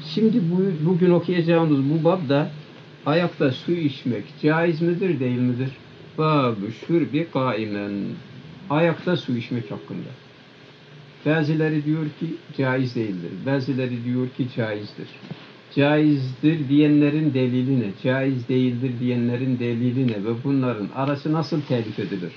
Şimdi bugün okuyacağımız bu babda ayakta su içmek caiz midir, değil midir? Bab-ı şurbi kaimen. Ayakta su içmek hakkında. Bazıları diyor ki caiz değildir. Bazıları diyor ki caizdir. Caizdir diyenlerin delili ne? Caiz değildir diyenlerin delili ne? Ve bunların arası nasıl telif edilir?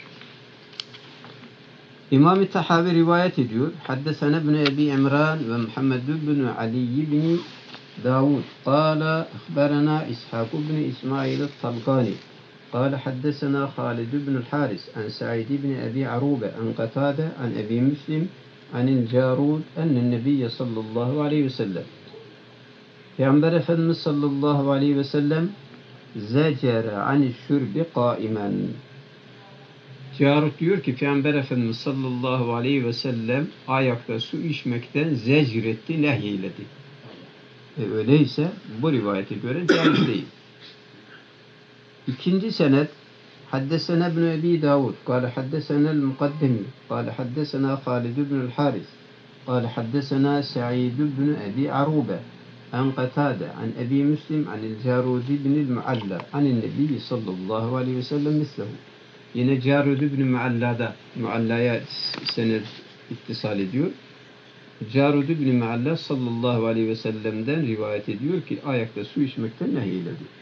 İmam-ı Tahavi rivayet ediyor. Haddesene ibn Ebi İmran ve Muhammed ibn Ali ibn Davud. Kâle akhberana İshak ibn İsmail el-Talqani. قال حدثنا خالد بن الحارث عن سعيد بن أبي عروبة عن قتادة عن أبي مسلم عن الجارود أن النبي صلى الله عليه وسلم Peygamber Efendimiz sallallahu aleyhi ve sellem zecere anişşürbi kaimen. Carut diyor ki Peygamber Efendimiz sallallahu aleyhi ve sellem ayakta su içmekten zecretti, nehyeledi. Öyleyse bu rivayete göre caiz değil. İkinci senet Haddesena ibn Ebi Davud kâle haddesena'l mukaddemi kâle haddesena Halid ibn'l Haris kâle haddesena Sa'id ibn Ebi Arube an Qatade an Ebi Müslim anil Carud ibn'l Mualla anin Nebi sallallahu aleyhi ve sellem mislehu. Yine Carud ibn Mualla'ya senet ittisal ediyor. Carud ibn Mualla sallallahu aleyhi ve sellem'den rivayet ediyor ki ayakta su içmekten nehyeledi.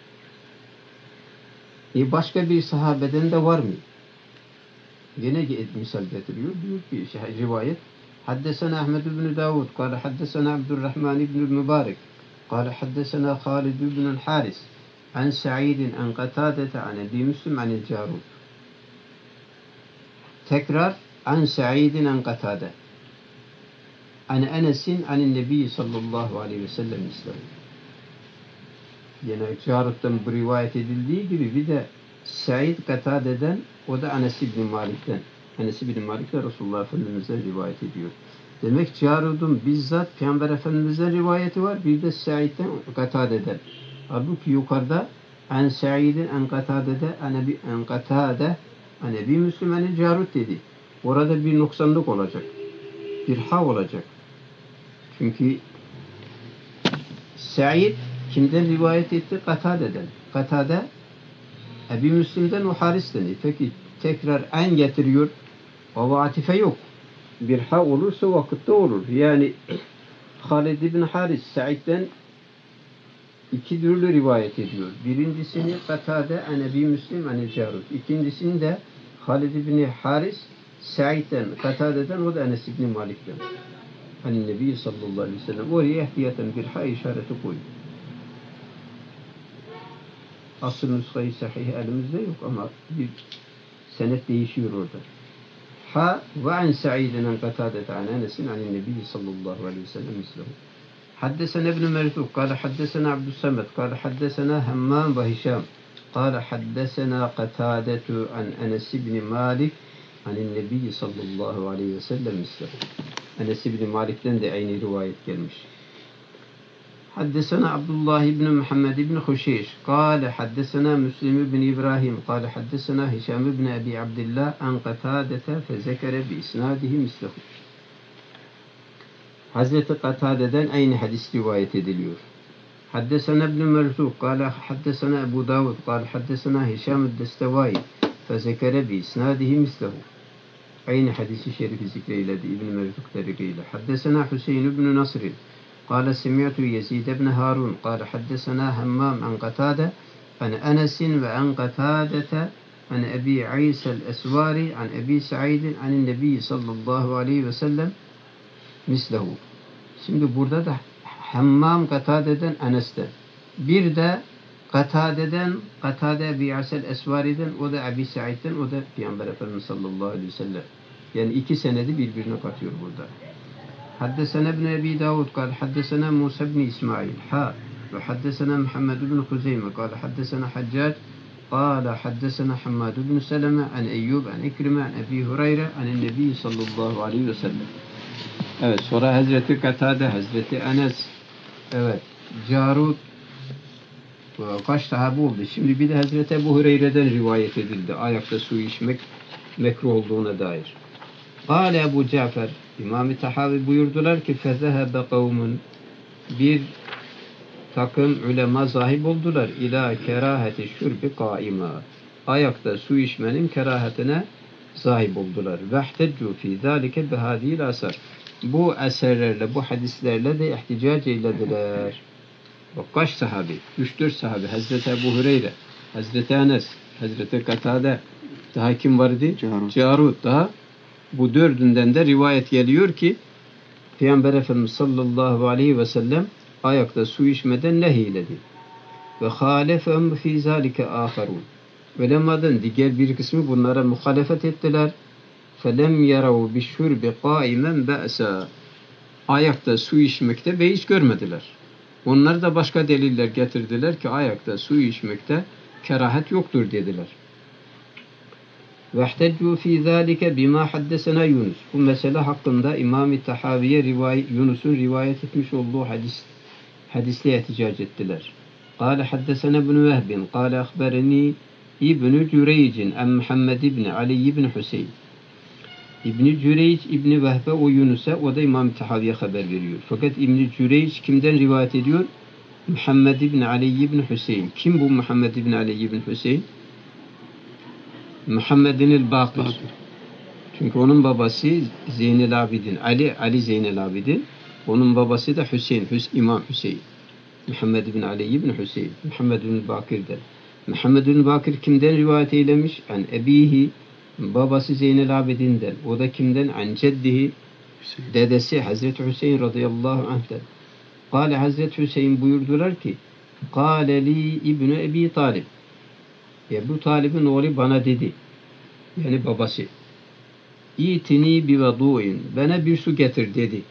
Başka bir sahabeden de var mı? Yine misal getiriyor. Diyor ki rivayet Haddesena Ahmed ibn Davud kâle haddesena Abdurrahman ibn Mübarek kâle haddesena Halid ibn Haris an Sa'idin an Qatadete an Ebi Müslim anil Carud. Tekrar an Sa'idin an Qatade an Enes'in anin Nebi sallallahu aleyhi ve sellem mislehu. Yine Carud'dan bu rivayet edildiği gibi bir de Said Katade'den, o da Enes ibn Malik'ten. Enes ibn Malik de Resulullah Efendimiz'den rivayet ediyor. Demek Carud'un bizzat Peygamber Efendimiz'den rivayeti var. Bir de Said'den, Katade'den. Halbuki yukarıda en Said'in en Katade'de en Katade en Ebi Müslim en Carud dedi. Orada bir noksanlık olacak. Bir ha olacak. Çünkü Said kimden rivayet etti? Katade'den. Katade Ebi Müslim'den ve Haris'ten. Peki tekrar en getiriyor. O atife yok. Bir ha olursa vakitte olur. Yani Halid ibn Haris Sa'id'den iki türlü rivayet ediyor. Birincisini Katade en Ebi Müslim en Carud. İkincisini de Halid ibn Haris Sa'id'den, Katade'den, o da Enes ibn Malik'ten. Hani Nebi sallallahu aleyhi ve sellem oraya ihtiyaten bir ha işareti koydu. Asıl nüshayı sahih elimizde yok ama bir senet değişiyor orada. Ha ve an Sa'id'in an Qatadete an Enes'in anin Nebi sallallahu aleyhi ve sellem mislehu. Haddesena ibn Merzuq kâle haddesena Abdüssamed kâle haddesena Hammam ve Hişam kâle haddesena Qatadetu an Enes ibn Malik anin Nebi sallallahu aleyhi ve sellem mislehu. Enes ibn Malik'ten de aynı rivayet gelmiş. حدثنا عبد الله بن محمد بن خشيش قال حدثنا مسلم بن إبراهيم قال حدثنا هشام بن أبي عبد الله عن قتادة فذكر بإسناده مثله. Hazreti Katade'den aynı hadis rivayet ediliyor. Haddesena ibn Merzuq قال حدثنا أبو داود قال حدثنا هشام الدستوائي فذكر بإسناده مثله. Aynı hadisi şerifi zikreyledi İbn Merzuq tarikiyle. Haddesena Hüseyin ibn Nasr قال سمعت يزيد بن هارون قال حدثنا همام عن قتادة عن أنس وعن قتادة عن أبي عيسى الأسواري عن أبي سعيد عن النبي صلى الله عليه وسلم mislehu. Şimdi burada da Hammam Katade'den Enes'ten. Bir de Katade'den Katade Ebi Asel Esvari'den, o da Ebi Sa'id'den, o da Peygamber Efendimiz sallallahu aleyhi ve sellem. Yani iki senedi birbirine katıyor burada. Haddesena ibn Ebi Davud kâle haddesena Musa ibn İsmail ve haddesena Muhammed ibn Huzeyme kâle haddesena Haccac kâle haddesena Hammad ibn Seleme an Eyyub an İkrime an Ebi Hureyre an Nebi sallallahu aleyhi ve sellem. Evet, sonra Hazreti Katade, Hazreti Enes, evet, Carud, kaç sahabe oldu. Şimdi bir de Hazreti Ebu Hureyre'den rivayet edildi. Ayakta su içmek mekruh olduğuna dair. Kâle Ebu Cafer, İmam-ı Tahavi buyurdular ki fezehebe kavmun, bir takım ulema zahip oldular. İlâ kerâheti şurbi kâima. Ayakta su içmenin kerahatine sahip oldular. Vehteccu fî zâlike bihâdîl asar. Bu eserlerle, bu hadislerle de ihticac eylediler. Bak kaç sahabi? 3-4 sahabi. Hazreti Ebu Hureyre, Hazreti Enes, Hazreti Katade, daha kim vardı? Carut. Daha bu dördünden de rivayet geliyor ki Peygamber Efendimiz sallallahu aleyhi ve sellem ayakta su içmeden nehyiledi. Ve halefehum fî zâlike âferûn. Ulemadan diğer bir kısmı bunlara muhalefet ettiler. Felem yarav bişşurbi qâimen be'sa. Ayakta su içmekte beis görmediler. Onlar da başka deliller getirdiler ki ayakta su içmekte kerahat yoktur dediler. Vehteccu fî zâlike bimâ haddesena Yunus. Bu mesele hakkında İmam-ı Tahaviye Yunus'un rivayet etmiş olduğu hadisle ihticac ettiler. Kâle haddesena ibn Vehbin, kâle akhbereni İbn-i Cüreyc'in en Muhammed ibn Ali ibn Hüseyin. İbn-i Cüreyc, İbn-i Vehbe o Yunus'a, o da İmam-ı Tahaviye haber veriyor. Fakat İbn-i Cüreyc kimden rivayet ediyor? Muhammed ibn Ali ibn Hüseyin. Kim bu Muhammed ibn Ali ibn Hüseyin? Muhammed'in Bakir. Çünkü onun babası Zeynel Abidin. Ali Zeynel Abidin. Onun babası da Hüseyin. İmam Hüseyin. Muhammed ibn Ali ibn Hüseyin. Muhammed ibn Bakir'den. Muhammed ibn Bakir kimden rivayet eylemiş? An ebihi, babası Zeynel Abidin'den. O da kimden? An ceddihi, dedesi Hazreti Hüseyin radıyallahu anh'ten. Kale Hazreti Hüseyin buyurdular ki Kale li İbni Ebi Talib. Ebu Talib'in oğlu bana dedi. Yani babası. İtini bi vedu'in. Bana bir su getir dedi.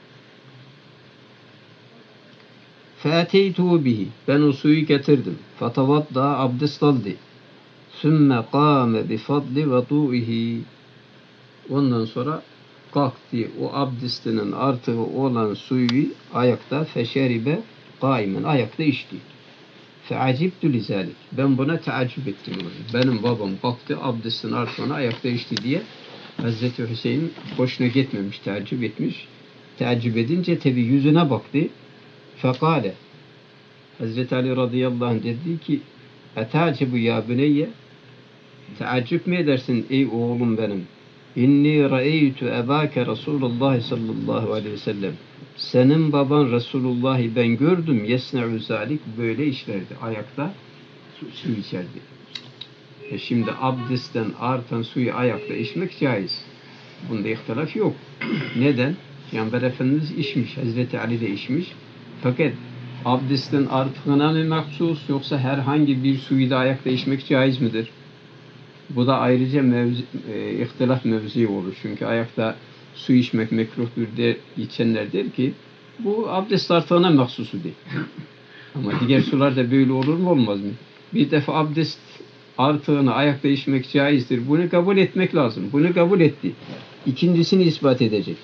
Fâteytuhu bihi. Ben o suyu getirdim. Fatavadda abdest aldı. Sümme kâme bi fadli vedu'ihi. Ondan sonra kalktı. O abdestinin artığı olan suyu ayakta feşeribe kaimen. Ayakta içti. Feacibtu lizalik. Ben buna teaccüp ettim. Benim babam kalktı abdestin artığını ayakta içti diye. Hazreti Hüseyin boşuna gitmemiş, teaccüp etmiş. Teaccüp edince tabi yüzüne baktı. Fekale. Hazreti Ali radıyallahu anh dedi ki Etacibu ya büneyye. Teaccüp mi edersin ey oğlum benim? İnni ra'eytu ebâke Resulullah sallallahu aleyhi ve sellem. Senin baban Resulullah'ı ben gördüm. Yesne'u zalik böyle işlerdi. Ayakta su içerdi. Şimdi abdestten artan suyu ayakta içmek caiz. Bunda ihtilaf yok. Neden? Peygamber Efendimiz içmiş. Hazreti Ali de içmiş. Fakat abdestten artığına mı mahsus yoksa herhangi bir suyu da ayakta içmek caiz midir? Bu da ayrıca ihtilaf mevzi olur. Çünkü ayakta su içmek mekruhtur içenler der ki bu abdest artığına mahsusu değil. Ama diğer sular da böyle olur mu olmaz mı? Bir defa abdest artığını ayakta içmek caizdir. Bunu kabul etmek lazım. Bunu kabul etti. İkincisini ispat edecek.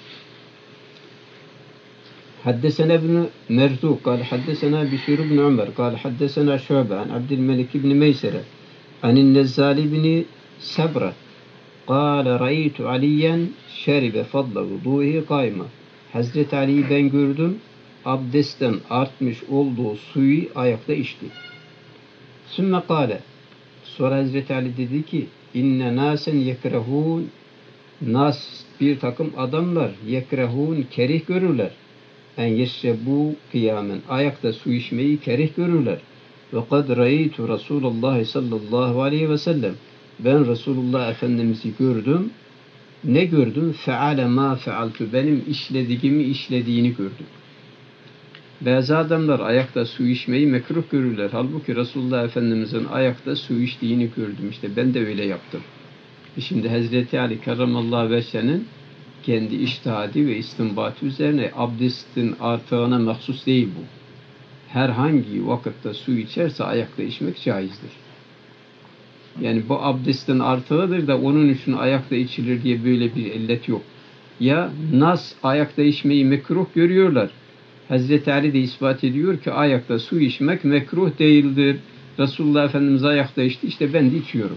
حدثنا ابن مرزوق قال حدثنا بشير بن عمر قال حدثنا شعبة عن عبد الملك بن ميسرة عن النزال بن سبرة قال رأيت عليا شرب فضل وضوئه قائما. Hazreti Ali'yi ben gördüm, abdestten artmış olduğu suyu ayakta içti. Sümme kâle, sonra Hazreti Ali dedi ki, inne nasen yekrehûn, nas bir takım adamlar, yekrehûn kerih görürler. En yeşrebu kıyamen, ayakta su içmeyi kerih görürler. Ve kad ra'eytu Resulullah sallallahu aleyhi ve sellem, ben Resulullah Efendimiz'i gördüm. Ne gördüm? Feale ma fealtu. Benim işlediğini gördüm. Bazı adamlar ayakta su içmeyi mekruh görürler. Halbuki Resulullah Efendimiz'in ayakta su içtiğini gördüm. İşte ben de öyle yaptım. Şimdi Hazreti Ali karramallahu veche'nin kendi içtihadi ve istinbatı üzerine abdestin artığına mahsus değil bu. Herhangi vakitte su içerse ayakta içmek caizdir. Yani bu abdestin artığıdır da onun için ayakta içilir diye böyle bir illet yok. Ya nas ayakta içmeyi mekruh görüyorlar. Hazreti Ali de ispat ediyor ki ayakta su içmek mekruh değildir. Resulullah Efendimiz ayakta içti, işte ben de içiyorum.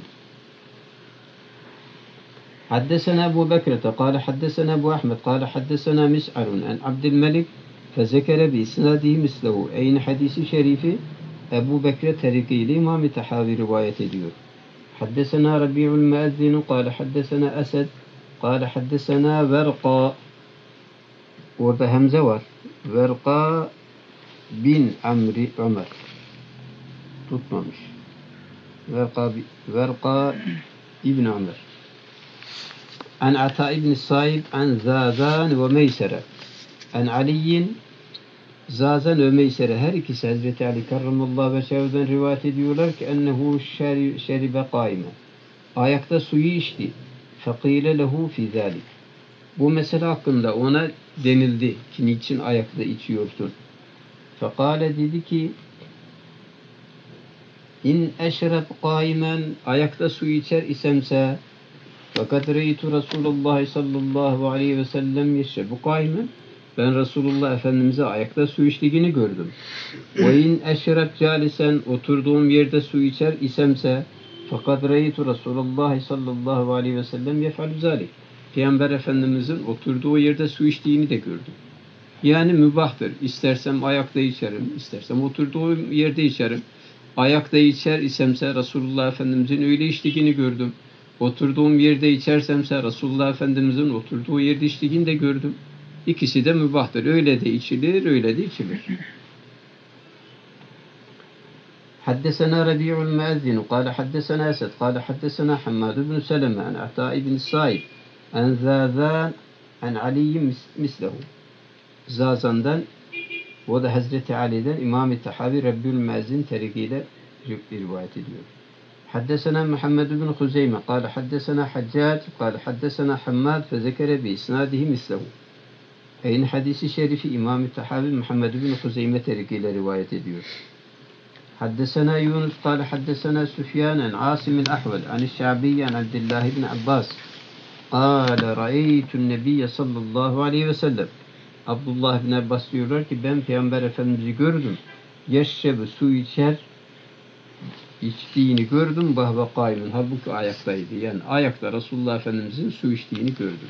Haddesena Ebu Bekrete, kâle haddesena Ebu Ahmed, kâle haddesena Mis'arun, en Abdülmelik Fezekere bi isnadihi mislehu. Aynı hadisi şerifi Ebu Bekre tarikiyle İmam-ı Tahavi rivayet ediyor. Haddesena Rabi'ul Müezzinu kâle haddesena Esed kâle haddesena Verqa. Orada hemze var. Verqa bin Amri Ömer. Tutmamış. Verqa İbn Ömer. An Ata İbn Saib an Zazan ve Meysere. An Ali'yin Zazan ve Meysere her ikisi Hazreti Ali karramallahu veçhâhu'dan rivayet ediyorlar ki ennehu şeribe kâime. Ayakta suyu içti. Fekîle lehu fî zâlik. Bu mesele hakkında ona denildi ki niçin ayakta içiyorsun? Fekâle dedi ki İn eşreb kâimen ayakta su içer isemse fakat reytu Resulullah sallallahu aleyhi ve sellem yeşrebu kâimen ben Resulullah Efendimiz'e ayakta su içtiğini gördüm. Ve in eşreb calisen oturduğum yerde su içer isemse fakat reytu Resulullah sallallahu aleyhi ve sellem yef'alü zâlik. Peygamber Efendimiz'in oturduğu yerde su içtiğini de gördüm. Yani mübahtır. İstersem ayakta içerim, istersem oturduğum yerde içerim. Ayakta içer isemse Resulullah Efendimiz'in öyle içtiğini gördüm. Oturduğum yerde içersemse Resulullah Efendimiz'in oturduğu yerde içtiğini de gördüm. İkisi de mübahtır. Öyle de içilir, öyle de içilir. Haddesena Rabi'ul Müezzin قال حدثنا أسد قال حدثنا حماد بن سلمة عن عطاء بن الصائب عن زازان عن علي مثله. Zazan'dan o da Hazreti Ali'den İmam-ı Tahavi Rabbül Müezzin terikiyle rivayet ediyor. Haddesena Muhammed bin Huzeyme قال حدثنا حجاج قال حدثنا حماد فذكر بإسناده مثله. Aynı hadisi şerifi İmam-ı Tahavi Muhammed bin Huzeyme terikiyle rivayet ediyor. Haddesena Yunus قال حدثنا سفيان عن عاصم الأحول عن الشعبي عن عبد الله بن عباس قال رأيت النبي صلى الله عليه وسلم. Abdullah bin Abbas diyorlar ki ben Peygamber Efendimiz'i gördüm. Yeşşebi su içer içtiğini gördüm. Bahve kaimin. Halbuki ayaktaydı. Yani ayakta Resulullah Efendimiz'in su içtiğini gördüm.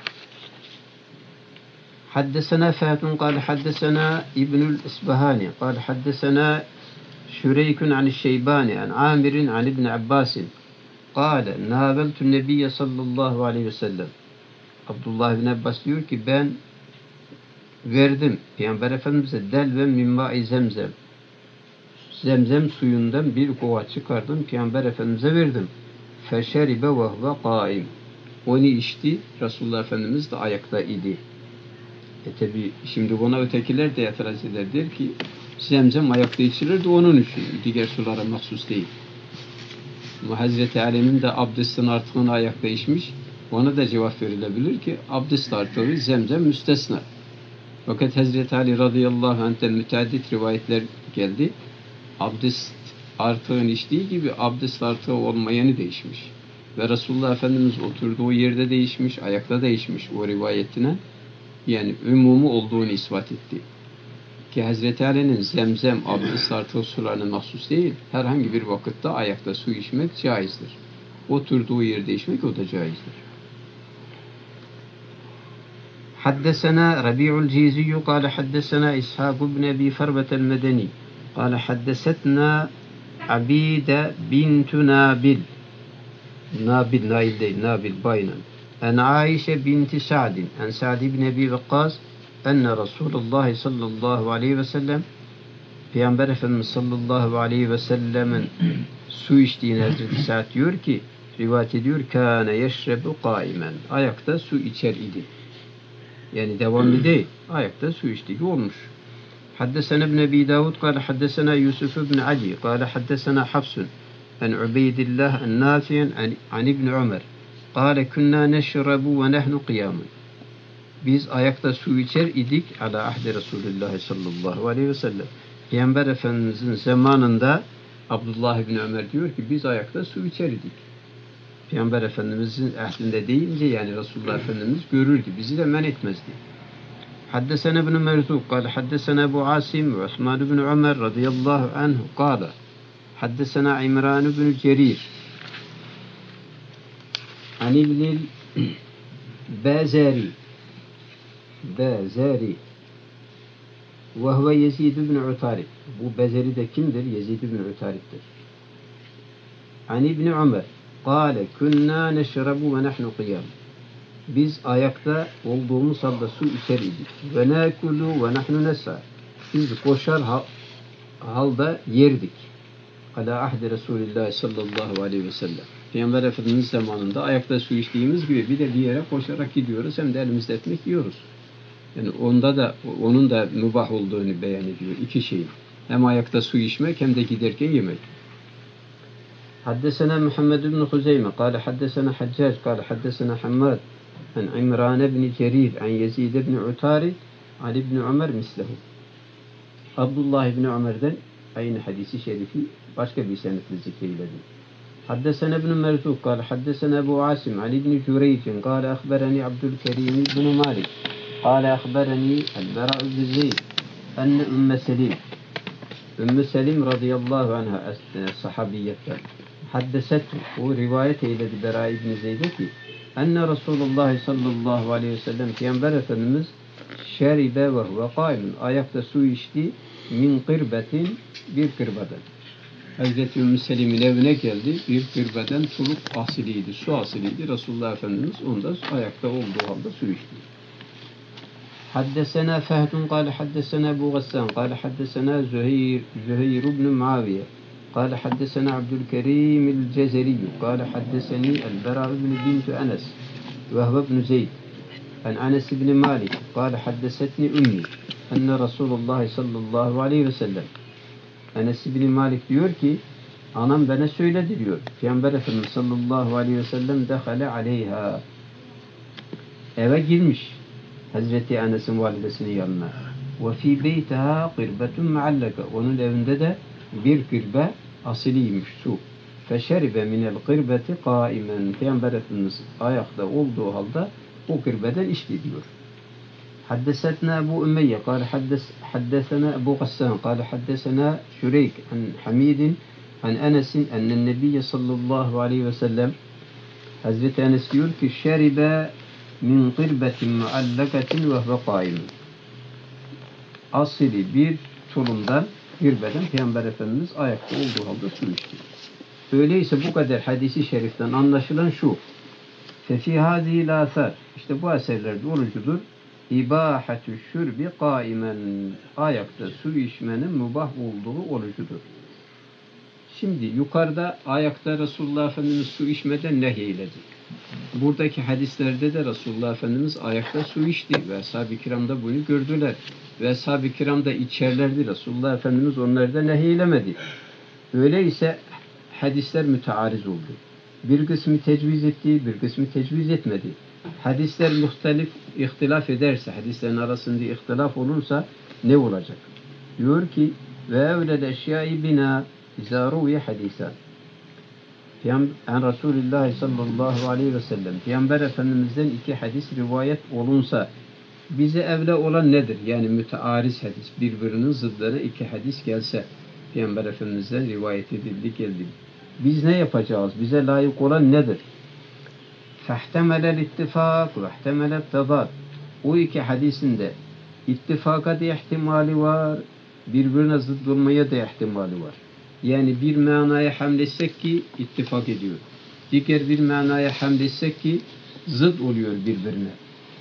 Haddesena Fâtun kâle haddesena İbnül İsbahani kâle haddesena Şüreykun an'Şeybani an Amir'in an İbn Abbas'in kâle nâbeltü Nebiyye sallallahu aleyhi ve sellem. Abdullah bin Abbas diyor ki ben verdim Peygamber Efendimiz'e delve mimmâ-i zemzem. Zemzem suyundan bir kova çıkardım. Peygamber Efendimiz'e verdim. Feşeribe ve huve kâim. Onu içti. Resulullah Efendimiz de ayakta idi. Tabi şimdi buna ötekiler de itiraz eder. Der ki zemzem ayakta içilir de onun için. Diğer sulara mahsus değil. Ama Hazreti Ali'nin de abdestin artığını ayakta içmiş. Ona da cevap verilebilir ki abdest artığı zemzem müstesna. Fakat Hazreti Ali radıyallahu anh'ten müteaddit rivayetler geldi. Abdest artığın içtiği gibi abdest artığı olmayanı değişmiş. Ve Resulullah Efendimiz oturduğu yerde değişmiş, ayakta değişmiş o rivayetine. Yani umumu olduğunu ispat etti. Ki Hazreti Ali'nin zemzem abdest artığı sularına mahsus değil, herhangi bir vakitte ayakta su içmek caizdir. Oturduğu yerde içmek o da caizdir. حدثنا ربيع الجيزي قال حدثنا إسحاق بن أبي فربة المدني قال حدثتنا عبيدة بنت نابل نايل değil نابل باينا عن عائشة بنت سعد عن سعد بن أبي وقاص أن رسول الله صلى الله عليه وسلم Peygamber Efendimiz sallallahu aleyhi ve sellemin su içtiğini Hazreti Sa'd diyor ki rivayet ediyor kâne yeşrebu kâimen ayakta su içer idi. Yani devamlı değil. Ayakta su içtiği olmuş. Haddesena ibn Ebi Davud kâle haddesena Yusuf ibn Ali kâle haddesena Hafsun en Ubeydillah en Nafi'en an İbn Ömer kâle künnâ neşrebu ve nehnu kıyâmun. Biz ayakta su içer idik ala ahdi Resulullah sallallahu aleyhi ve sellem. Peygamber Efendimizin zamanında Abdullah ibn Ömer diyor ki biz ayakta su içer idik. Peygamber Efendimizin ahdinde deyince yani Resulullah Efendimiz görürdü. Bizi de men etmezdi. Haddesena ibn Merzuk kâle haddesena Ebu Asim ve Osman ibn Ömer radıyallahu anhu kâle haddesena İmran ibn Cerir an İbnil Bazari Ve huve Yezid ibn Utarib. Bu Bezeri de kimdir? Yezid ibn Utarib'dir. An İbn Ömer kâle künnâ neşrebu ve nahnu kıyâm. Biz ayakta olduğumuz halde su içer idik. Ve nâkulu ve nahnu nesâ. Biz koşar halde yerdik. Ala ahdi Resulullah sallallahu aleyhi ve sellem. Peygamber Efendimiz zamanında ayakta su içtiğimiz gibi bir de bir yere koşarak gidiyoruz. Hem de elimizde ekmek yiyoruz. Yani onun da mübah olduğunu beyan ediyor. İki şey. Hem ayakta su içmek hem de giderken yemek. Haddesena Muhammed ibn Huzeyme kâle haddesena Haccac kâle haddesena Hammad an İmran ibn Cerir an Yezid ibn Utarid an İbn Ömer mislehu. Abdullah ibn Ömer'den aynı hadisi şerifi başka bir senetle zikreyledi. Haddesena ibn Merzuk kâle haddesena Ebu Asim an İbn Cüreycin kâle akhberani Abdülkerim ibn Malik kâle akhberani el-Bera ibn Zeyd enne Ümmü Selim Ümmü Selim radıyallahu anha sahabiyetten haddesethu, o rivayet eyledi Bera ibn Zeyd'e ki enne Resulullah sallallahu aleyhi ve sellem Peygamber Efendimiz şeribe ve huve kaimun, ayakta su içti min kırbetin, bir kırbadan. Hazreti Ümmü Selim'in evine geldi, bir kırbadan tuluk asiliydi, su asiliydi. Resulullah Efendimiz onda ayakta olduğu halde su içti. Haddesena Fehdun kâle haddesena Ebu Gassan kâle haddesena Züheyr ibn Muaviye kâle haddesena Abdülkerim el-Cezeri kâle haddeseni el-Bera ibn bintu Enes ve huve ibn Zeyd an Enes ibn Malik kâle haddesetni ümmi enne Resulullah sallallahu aleyhi ve sellem. Enes ibn Malik diyor ki anam bana söyledi diyor. Peygamber Efendimiz sallallahu aleyhi ve sellem dehale aleyha, eve girmiş Hazreti Enes'in validesinin yanına. Ve fi beytiha kırbetun muallaka, onun evinde de bir kırbe asiliymiş, su. Feşeribe minel kırbeti kaimen, Peygamber Efendimiz ayakta olduğu halde o kırbeden içti diyor. حدثتنا أبو أمية قال حدثنا أبو غسان قال حدثنا شريك عن حميد عن أنس أن النبي صلى الله عليه وسلم Hazreti Enes diyor ki şeribe min kırbetin muallakatin ve huve kaim. Asili bir tulumdan, kırbeden Peygamber Efendimiz ayakta olduğu halde su içti. Öyleyse bu kadar hadisi şeriften anlaşılan şu. Fefi hâzîl âthâr. İşte bu eserlerde olucudur. İbâhetü şürbi kâimen, ayakta su içmenin mübah olduğu olucudur. Şimdi yukarıda ayakta Resulullah Efendimiz su içmeden nehyeyledik. Buradaki hadislerde de Resulullah Efendimiz ayakta su içti ve ashab-ı kiram da bunu gördüler. Ve ashab-ı kiram da içerlerdi. Resulullah Efendimiz onları da nehyeylemedi. Öyleyse hadisler müteariz oldu. Bir kısmı tecviz etti, bir kısmı tecviz etmedi. Hadisler ihtilaf ederse, hadislerin arasında ihtilaf olursa ne olacak? Diyor ki ve evlel eşyâi bina izâ ruviye hadîsâ. Resulullah sallallahu aleyhi ve sellem Peygamber Efendimiz'den iki hadis rivayet olunsa bize evle olan nedir? Yani müteariz hadis, birbirinin zıdları iki hadis gelse Peygamber Efendimiz'den rivayet edildi geldi. Biz ne yapacağız? Bize layık olan nedir? فَاحْتَمَلَ الْاِتِّفَاقُ وَاحْتَمَلَ التَّضَادُ. O iki hadisinde ittifaka da ihtimali var, birbirine zıt olmaya da ihtimali var. Yani bir manaya hamletsek ki ittifak ediyor. Diğer bir manaya hamletsek ki zıt oluyor birbirine.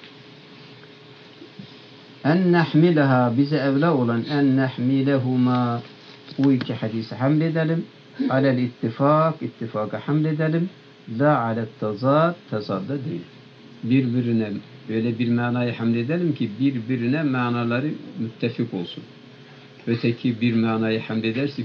En nahmileha, bize evla olan en nahmilehuma, o iki hadisi hamledelim. Alel ittifak, ittifaka hamledelim. La alet tazad, tazadda değil. Birbirine böyle bir manayı hamledelim ki birbirine manaları müttefik olsun. Öteki bir manayı hamledersek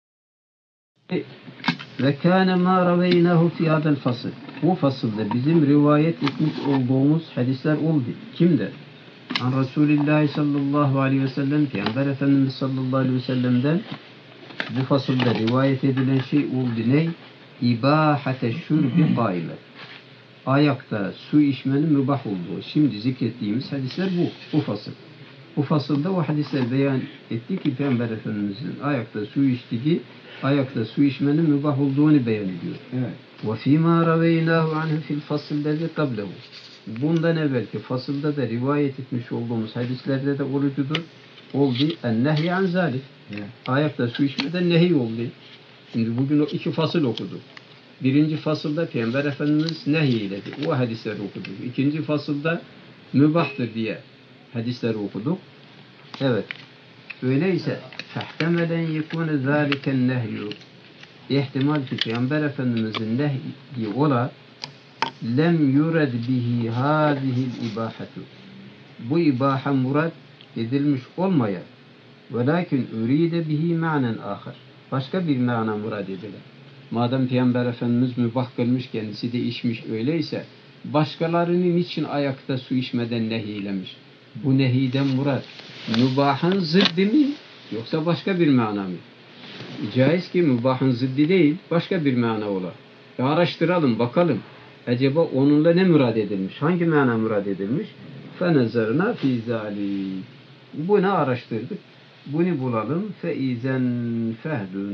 ve kâne mâ raveynahu fî hadel fasıl. Bu fasılda bizim rivayet etmiş olduğumuz hadisler oldu. Kimde? An Resulillah sallallahu aleyhi ve sellem, Peygamber Efendimiz sallallahu aleyhi ve sellem'den bu fasılda rivayet edilen şey oldu. Ne? İbâhate şurbi kâime. Ayakta su içmenin mübah olduğu. Şimdi zikrettiğimiz hadisler bu fasıl. Bu fasılda o hadisler beyan etti ki Peygamber Efendimiz'in ayakta su içtiği, ayakta su içmenin mübah olduğunu beyan ediyor. Evet. وَفِي-مَا رَوَيْنَاهُ عَنْهُ فِي الْفَصِلِ الَّذِي قَبْلَهُ. Bundan evvelki fasılda da rivayet etmiş olduğumuz hadislerde de orucudur. oldu. En-nehy an zalik. Ayakta su içmeden nehy oldu. Şimdi bugün o 2 fasıl okuduk. Birinci fasılda Peygamber Efendimiz nehyiledi. O hadisleri okuduk. İkinci fasılda mübahtır diye hadisleri okuduk. Evet. Öyleyse fehtemelen yekûne zâliken nehyû, ihtimal ki Peygamber Efendimizin nehyi ola lem yured bihi hâzihil ibâhetu, bu ibaha murad edilmiş olmaya, velakin üride bihi ma'nen âkhar, başka bir mana murad edilir. Madem Peygamber Efendimiz mübah kılmış, kendisi de içmiş, öyleyse başkalarının için ayakta su içmeden nehiylemiş. Bu nehiden murad mübahın zıddı mı yoksa başka bir mana mı? Caiz ki mübahın zıddı değil, başka bir mana ola. Araştıralım, bakalım. Acaba onunla ne murad edilmiş? Hangi mana murad edilmiş? فَنَزَرْنَا فِي ذَٰلِكَ. Bunu araştırdık. Bunu bulalım. فَاِذَنْ فَهْدٌ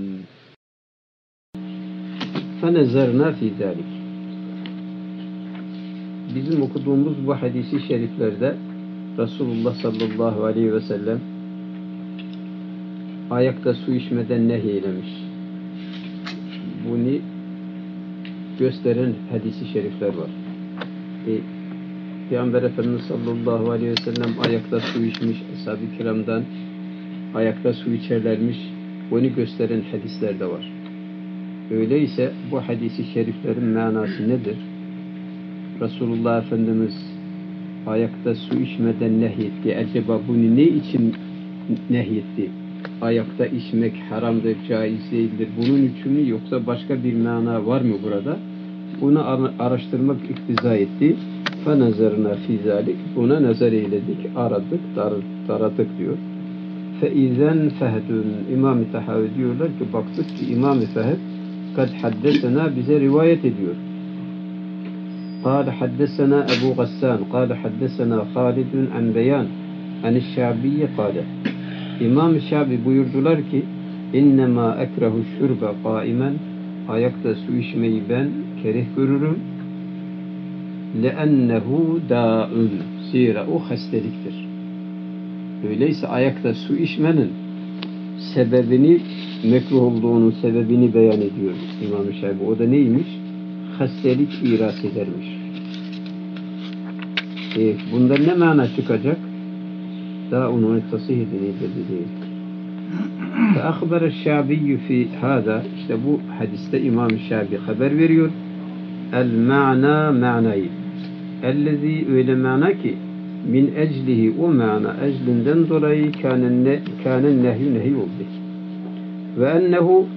فَنَزَرْنَا فِي ذَٰلِكَ. Bizim okuduğumuz bu hadisi şeriflerde Resulullah sallallahu aleyhi ve sellem ayakta su içmeden nehyeylemiş. Bunu gösteren hadisi şerifler var. Peygamber Efendimiz sallallahu aleyhi ve sellem ayakta su içmiş, ashab-ı kiramdan ayakta su içerlermiş. Bunu gösteren hadisler de var. Öyleyse bu hadisi şeriflerin manası nedir? Resulullah Efendimiz ayakta su içmeden nehyetti. Acaba bunu ne için nehyetti? Ayakta içmek haramdır, caiz değildir. Bunun için mi yoksa başka bir mana var mı burada? Bunu araştırmak iktiza etti. فَنَزَرْنَا فِي ذَٰلِكَ. Buna nazar eyledik, aradık, taradık diyor. فَاِذَنْ فَهْدٌ. İmam-ı Tahavi diyorlar ki baktık ki İmam-ı Fehd kad haddesena, bize rivayet ediyor. قال حدثنا أبو غسان قال حدثنا خالد عن بيان عن الشعبي قال İmam Şabi buyurdular ki innema ekrehu şurbe kaimen, ayakta su içmeyi ben kereh görürüm, leennehu da'un, zira o hastalıktır. Öyleyse ayakta su içmenin sebebini, mekruh olduğunun sebebini beyan ediyor İmam Şabi. O da neymiş? Hastalık iras edermiş. Bundan ne mana çıkacak? Daha onu tasih edildiği değil. فَأَخْبَرَ الشَّعْبِيُّ فِي هَذَا. İşte bu hadiste İmam-ı Şabi haber veriyor. El-ma'na, manayı. Ellezî, öyle mana ki min eclihi, o mana eclinden dolayı kânen nehy oldu. Ve ennehu,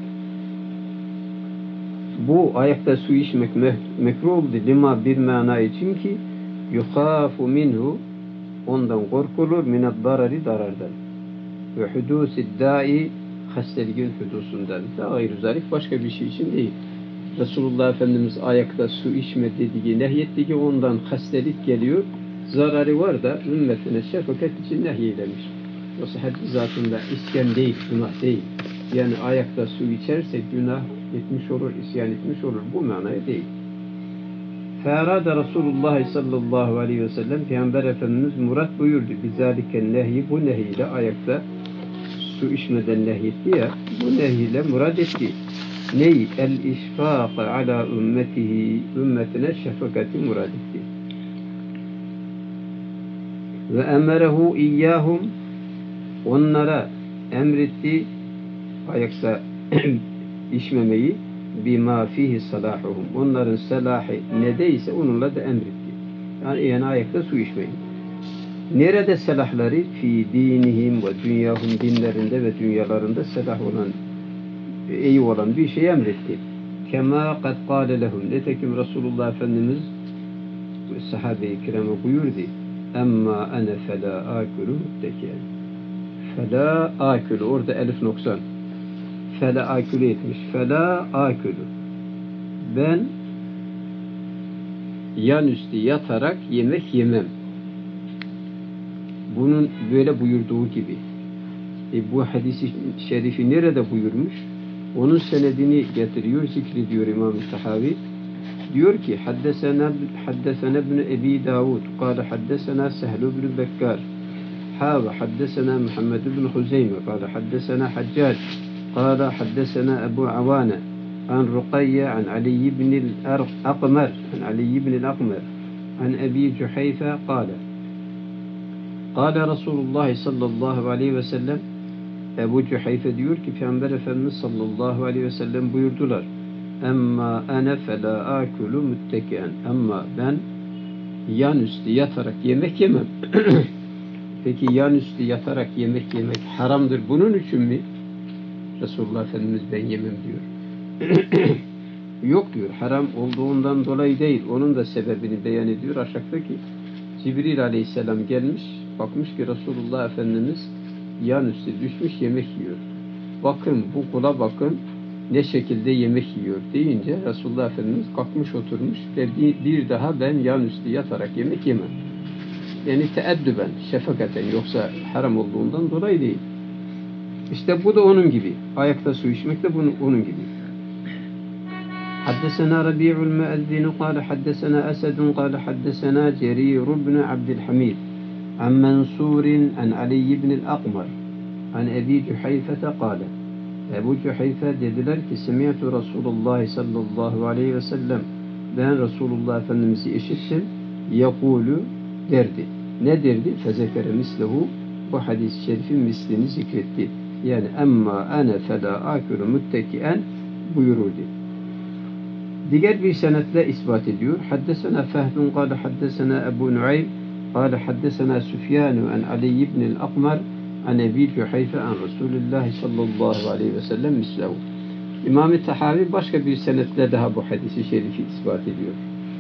bu ayakta su içmek mekruh oldu. Lima, bir mana için ki yukhâfu minhu, ondan korkulur, mined darari, darardan, ve hudusid da'i, hastalığın hudusundan. Daha gayrı zalik, başka bir şey için değil. Resulullah Efendimiz ayakta su içme dediği, nehyettiği, ondan hastalık geliyor, zararı var da ümmetine şefakat için nehyeylemiş. O haddi zatında isyan değil, günah değil. Yani ayakta su içersek günah etmiş olur, isyan etmiş olur. Bu manaya değil. Ferada Resulullah sallallahu aleyhi ve sellem, Peygamber Efendimiz murat buyurdu. Bizaliken nehyi, bu nehiyle ayakta su içmeden nehyetti ya, bu nehiyle murad etti. Ney? El-işfâk ala ümmetihi, ümmetine şefakati murad etti. Ve emerehu iyyâhum, onlara emretti ayakta içmemeyi, bima fihi salahuhum, onların salahı nedeyse onunla da emretti. Yani ayakta su içmeyin. Nerede salahları? Fi dinihim ve dünyahum, dinlerinde ve dünyalarında salah olan, iyi olan bir şey emretti. Kema kad kâle lehum, netekim Resulullah Efendimiz sahabe-i kirama buyurdu. Emma ene felâ âkülü mutteken. Felâ âkülü, orada elif noksan. Fela akülü etmiş. Fela akülü. Ben yan üstü yatarak yemek yemem. Bunun böyle buyurduğu gibi. Bu hadisi şerifi nerede buyurmuş? Onun senedini getiriyor, zikrediyor İmam-ı Tahavi. Diyor ki haddesena ibn Ebi Davud kâle haddesena Sehl ibn Bekkar حدثنا محمد بن خزيمة قال حدثنا حجاج قال حدثنا أبو عوانة عن رقية عن علي بن الأقمر عن أبي جحيفة قال رسول الله صلى الله عليه وسلم Ebu Cüheyfe diyor ki Peygamber Efendimiz sallallahu aleyhi ve sellem buyurdular. Emma ene fela akulu müttekiyen. Ama ben yan üstü yatarak yemek yemem. Peki yan üstü yatarak yemek haramdır. Bunun için mi? Resulullah Efendimiz ben yemem diyor. Yok diyor. Haram olduğundan dolayı değil. Onun da sebebini beyan ediyor. Aşağıdaki Cibril aleyhisselam gelmiş. Bakmış ki Resulullah Efendimiz yan üstü düşmüş yemek yiyor. Bakın bu kula bakın ne şekilde yemek yiyor deyince Resulullah Efendimiz kalkmış oturmuş ve bir daha ben yan üstü yatarak yemek yemem. Yani teeddüben, şefakaten, yoksa haram olduğundan dolayı değil. İşte bu da onun gibi. Ayakta su içmek de onun gibi. حدثنا ربيع المؤذن قال حدثنا أسد قال حدثنا جرير بن عبد الحميد عن منصور عن علي بن الأقمر عن أبي جحيفة قال Ebu Cüheyfe dediler ki Semi'tu Resulullah sallallahu aleyhi ve sellem ben Resulullah Efendimiz'i işittim yakulu derdi. Ne derdi? Fezekere mislehu bu hadis-i şerifin mislini zikretti. Yani emma ene fela akulu müttekien buyuruldu. Diğer bir senetle ispat ediyor. Haddesena Fehdun kâle haddesena Ebu Nuaym kâle haddesena Süfyanu en Ali ibn el-Akmar an Ebi Cüheyfe an Resulullah sallallahu aleyhi ve sellem mislehu. İmam-ı Tahavi başka bir senetle daha bu hadisi şerifi ispat ediyor.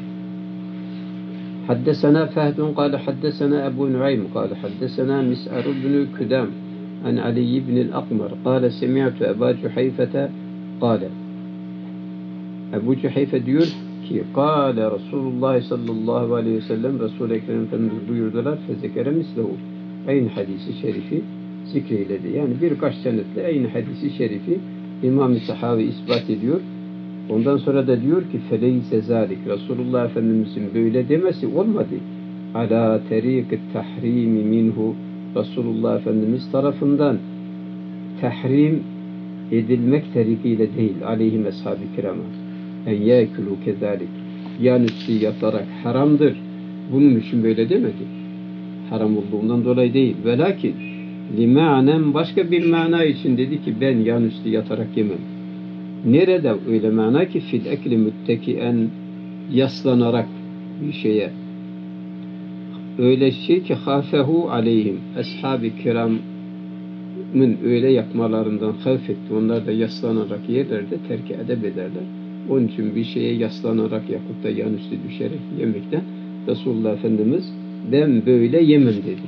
Haddesena Fehdun kâle haddesena Ebu Nuaym kâle haddesena Mis'ar ibn Küdam an Ali ibn el-Akmar kâle semi'tu Ebu Cüheyfete kâle Ebu Cüheyfe diyor ki kâle Resulullah sallallahu aleyhi ve sellem Resul-i Ekrem Efendimiz buyurdular fezekere mislehu. Aynı hadisi şerifi zikreyledi. Yani birkaç senetle aynı hadisi şerifi İmam-ı Tahavi ispat ediyor. Ondan sonra da diyor ki feleyse zalik. Resulullah Efendimizin böyle demesi olmadı. Ala teriki tahrimi minhu. Resulullah Efendimiz tarafından tahrim edilmek tarikiyle değil. Aleyhim ashab-ı kirama. En yekulu kezalik. Yan üstü yatarak haramdır. Bunun için böyle demedi. Haram olduğundan dolayı değil. Velakin limanen başka bir mana için dedi ki ben yan üstü yatarak yemem. Nerede öyle mana ki fil ekli müttekien yaslanarak bir şeye. Öyle şey ki hafehu aleyhim ashab-ı kiramın öyle yapmalarından havf etti. Onlar da yaslanarak yerlerde terk edep ederler. Onun için bir şeye yaslanarak yapıp da yan üstü düşerek yemekten Resulullah Efendimiz ben böyle yemem dedi.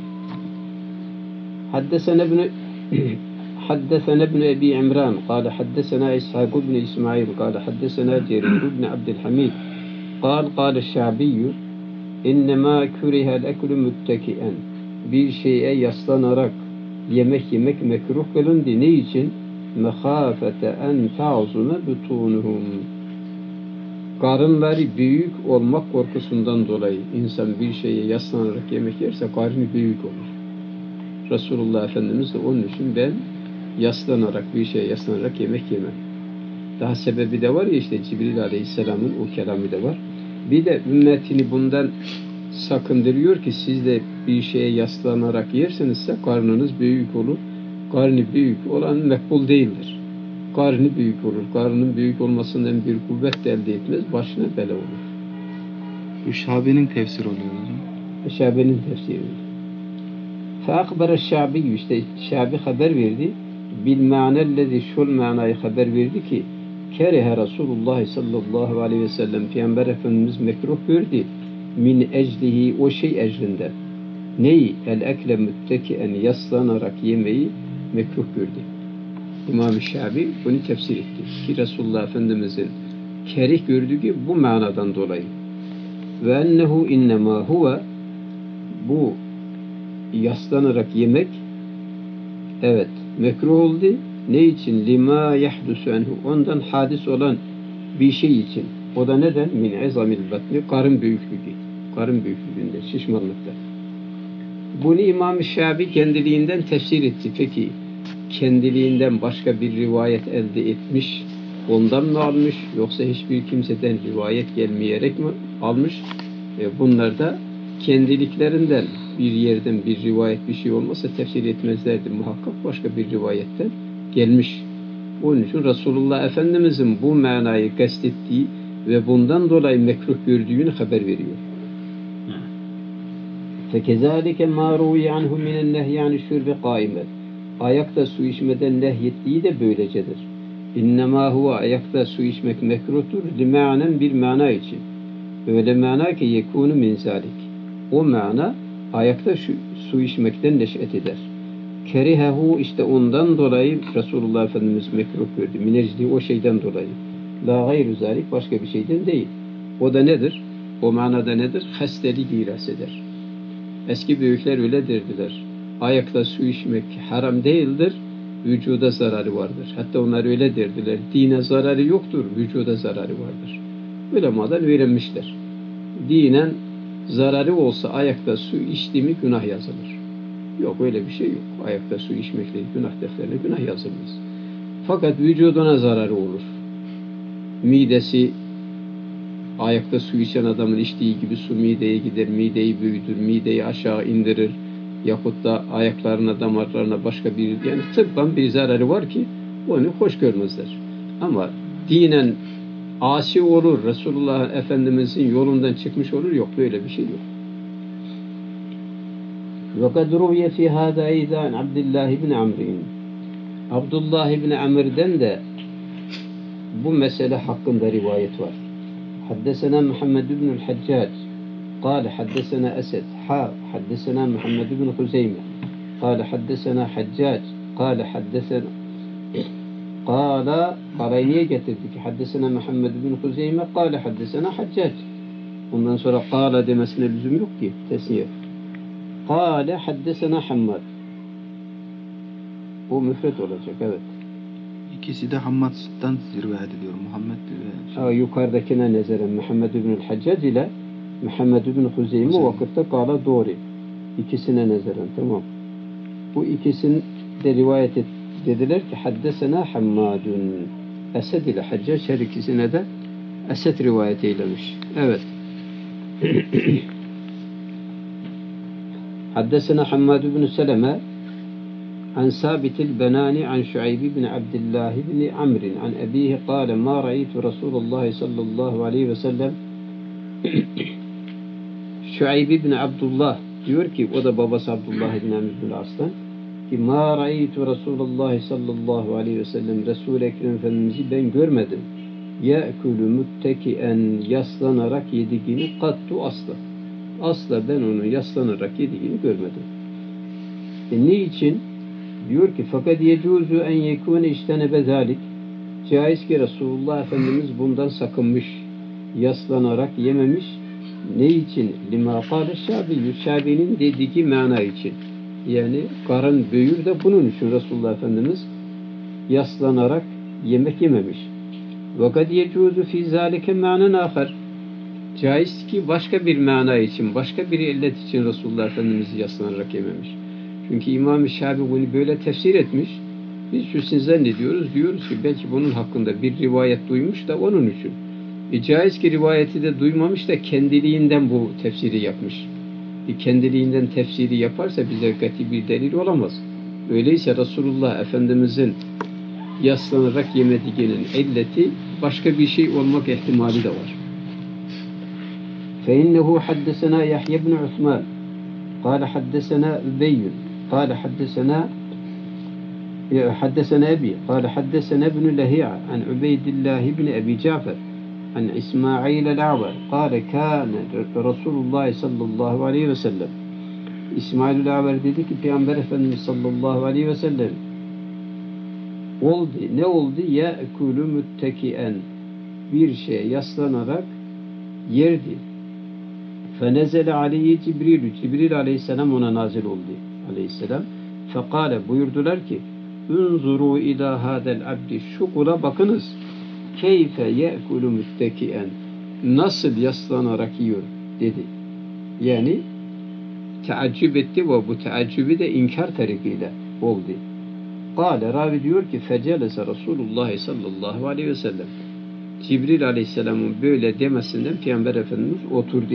Haddesena ibn Ebi İmran قال حدثنا إسحاق بن إسماعيل قال حدثنا جرير بن عبد الحميد قال الشعبي إنما كره الأكل متكئا bir şeye yaslanarak yemek mekruh kılındı. Ne için? Mehafete en ta'zuna butunuhum. Karınları büyük olmak korkusundan dolayı insan bir şeye yaslanarak yemek yerse karnı büyük olur. Resulullah Efendimiz de onun için ben bir şeye yaslanarak yemek yemem. Daha sebebi de var ya işte Cibril Aleyhisselam'ın o kelamı da var. Bir de ümmetini bundan sakındırıyor ki siz de bir şeye yaslanarak yersenizse karnınız büyük olur. Karnı büyük olan mekbul değildir. Karnı büyük olur. Karnının büyük olmasından bir kuvvet de elde etmez. Başına bela olur. Bu Şabi'nin tefsiri oluyor hocam. Şabi'nin tefsiri. Feakbara Şabi işte Şabi haber verdi. Bil ma'nellezi şul manayı haber verdi ki kerehe Resulullah sallallahu aleyhi ve sellem Peygamber Efendimiz mekruh gördü. Min eclihi o şey ecrinden. Neyi? El ekle müttekien yaslanarak yemeği mekruh gördü. İmam-ı Şabi bunu tefsir etti. Ki Resulullah Efendimizin kerih gördüğü gibi bu manadan dolayı. Ve ennehu innema huve bu yaslanarak yemek evet mekruh oldu. Ne için? Lima yahdusu enhu. Ondan hadis olan bir şey için. O da neden? Min izamil batni. Karın büyüklüğü. Karın büyüklüğünde. Şişmanlıkta. Bunu İmam-ı Şabi kendiliğinden tefsir etti. Peki kendiliğinden başka bir rivayet elde etmiş, ondan mı almış, yoksa hiçbir kimseden rivayet gelmeyerek mi almış? Bunlar da kendiliklerinden bir yerden bir rivayet bir şey olmasa tefsir etmezlerdi. Muhakkak başka bir rivayetten gelmiş. Onun için Resulullah Efendimizin bu manayı kastettiği ve bundan dolayı mekruh gördüğünü haber veriyor. فَكَذَٰلِكَ مَا رُوِيَ عَنْهُ مِنَ النَّهْيِ عَنِ الشُّرْبِ قَائِمًا Ayakta su içmeden nehyettiği de böylecedir. İnnemâ huve ayakta su içmek mekruhtur. Limanen bir mana için. Öyle mana ki yekûnu min zâlik. O mana ayakta su içmekten neş'et eder. Kerihehu işte ondan dolayı Resulullah Efendimiz mekruh gördü. Minecdi o şeyden dolayı. La gayru zâlik başka bir şeyden değil. O da nedir? O manada nedir? Hastelik iras eder. Eski büyükler öyle derdiler. Ayakta su içmek haram değildir, vücuda zararı vardır. Hatta onlar öyle derdiler. Dine zararı yoktur, vücuda zararı vardır. Ulemadan öğrenmişler. Dinen zararı olsa ayakta su içti mi günah yazılır. Yok öyle bir şey yok. Ayakta su içmekle günah defterine günah yazılmaz. Fakat vücuduna zararı olur. Midesi ayakta su içen adamın içtiği gibi su mideye gider, mideyi büyütür, mideyi aşağı indirir. Yahut da ayaklarına, damarlarına başka bir, yani tıbben bir zararı var ki onu hoş görmezler. Ama dinen asi olur, Resulullah Efendimizin yolundan çıkmış olur, yok böyle bir şey yok. وَقَدْ رُوِيَ فِي هَذَا اَيْذَانْ Abdullah ibn Amr'in Abdullah ibn Amr'den de bu mesele hakkında rivayet var. حدثنا محمد بن الحجاج قال حدثنا أسد حدثنا محمد بن خزيمة قال حدثنا حجاج قال حدثنا قال niye getirdik? Haddesena Muhammed bin Huzeyme قال حدثنا حجاج. Ondan sonra قال demesine lüzum yok ki tesniye. قال حدثنا Hammad. Bu müfret olacak, evet. İkisi de Hammad'dan rivayet ediyor. Muhammed yukarıdakine nezeren Muhammed bin Haccac ile Muhammed bin Huzeyme o vakitte kâla doğru. İkisine nezeren, tamam. Bu ikisini de rivayet dediler ki haddesena Hammadun. Esed ile Haccac her ikisine de Esed rivayet eylemiş. Evet. Haddesena Hammad bin Seleme عن ثابت البناني عن شعيب بن عبد الله بن عمرو عن أبيه قال ما رأيت رسول الله صلى الله عليه وسلم Şuayb ibn Abdullah diyor ki, o da babası Abdullah ibn Amr ibn Aslan ki ma ra'aytu Resulullah sallallahu aleyhi ve sellem Resul-i Ekrem Efendimiz'i ben görmedim. Ye'kulu muttekien yaslanarak yediğini kattu asla. Asla ben onu yaslanarak yediğini görmedim. Niçin? Diyor ki fakat yecuzu en yekune iştenebe zalik. Caiz ki Resulullah Efendimiz bundan sakınmış. Yaslanarak yememiş. Ne için? Lima kâle Şabi'nin dediği mana için. Yani karın büyür de bunun için Resulullah Efendimiz yaslanarak yemek yememiş. Fakat yecuzu fi zalike manen ahar. Caiz ki başka bir mana için, başka bir illet için Resulullah Efendimiz yaslanarak yememiş. Çünkü İmam-ı Şabi bunu böyle tefsir etmiş. Biz şu zannediyoruz, diyoruz ki belki bunun hakkında bir rivayet duymuş da onun için. Caiz ki rivayeti de duymamış da kendiliğinden bu tefsiri yapmış. Kendiliğinden tefsiri yaparsa bize kati bir delil olamaz. Öyleyse Resulullah Efendimizin yaslanarak yemediğinin illeti başka bir şey olmak ihtimali de var. فَاِنَّهُ حَدَّسَنَا يَحْيَ بْنُ عُثْمَانِ قال حدثنا أبي قال حدثنا أبي قال حدثنا ابن لهيعة عن عبيد الله بن أبي جعفر عن إسماعيل الأعور قال كان رسول الله صلى الله عليه وسلم İsmail el-Aver dedi ki Peygamber Efendimiz sallallahu aleyhi ve sellem oldu. Ne oldu? Ye'kulu muttekien, bir şeye yaslanarak yerdi. فَنَزَلَ عَلَيْهِ Cibril. Cibril aleyhisselam ona nazil oldu. Aleyhisselam. فَقَالَ buyurdular ki اُنْظُرُوا اِلَى هَذَا الْعَبْدِ şu kula bakınız. كَيْفَ يَأْكُلُ مُتَّكِئًا nasıl yaslanarak yiyor dedi. Yani teaccüp etti ve bu teaccübü de inkar tarikiyle oldu. Kale ravi diyor ki fecelese Resulullah sallallahu aleyhi ve sellem. Cibril aleyhisselamın böyle demesinden Peygamber Efendimiz oturdu.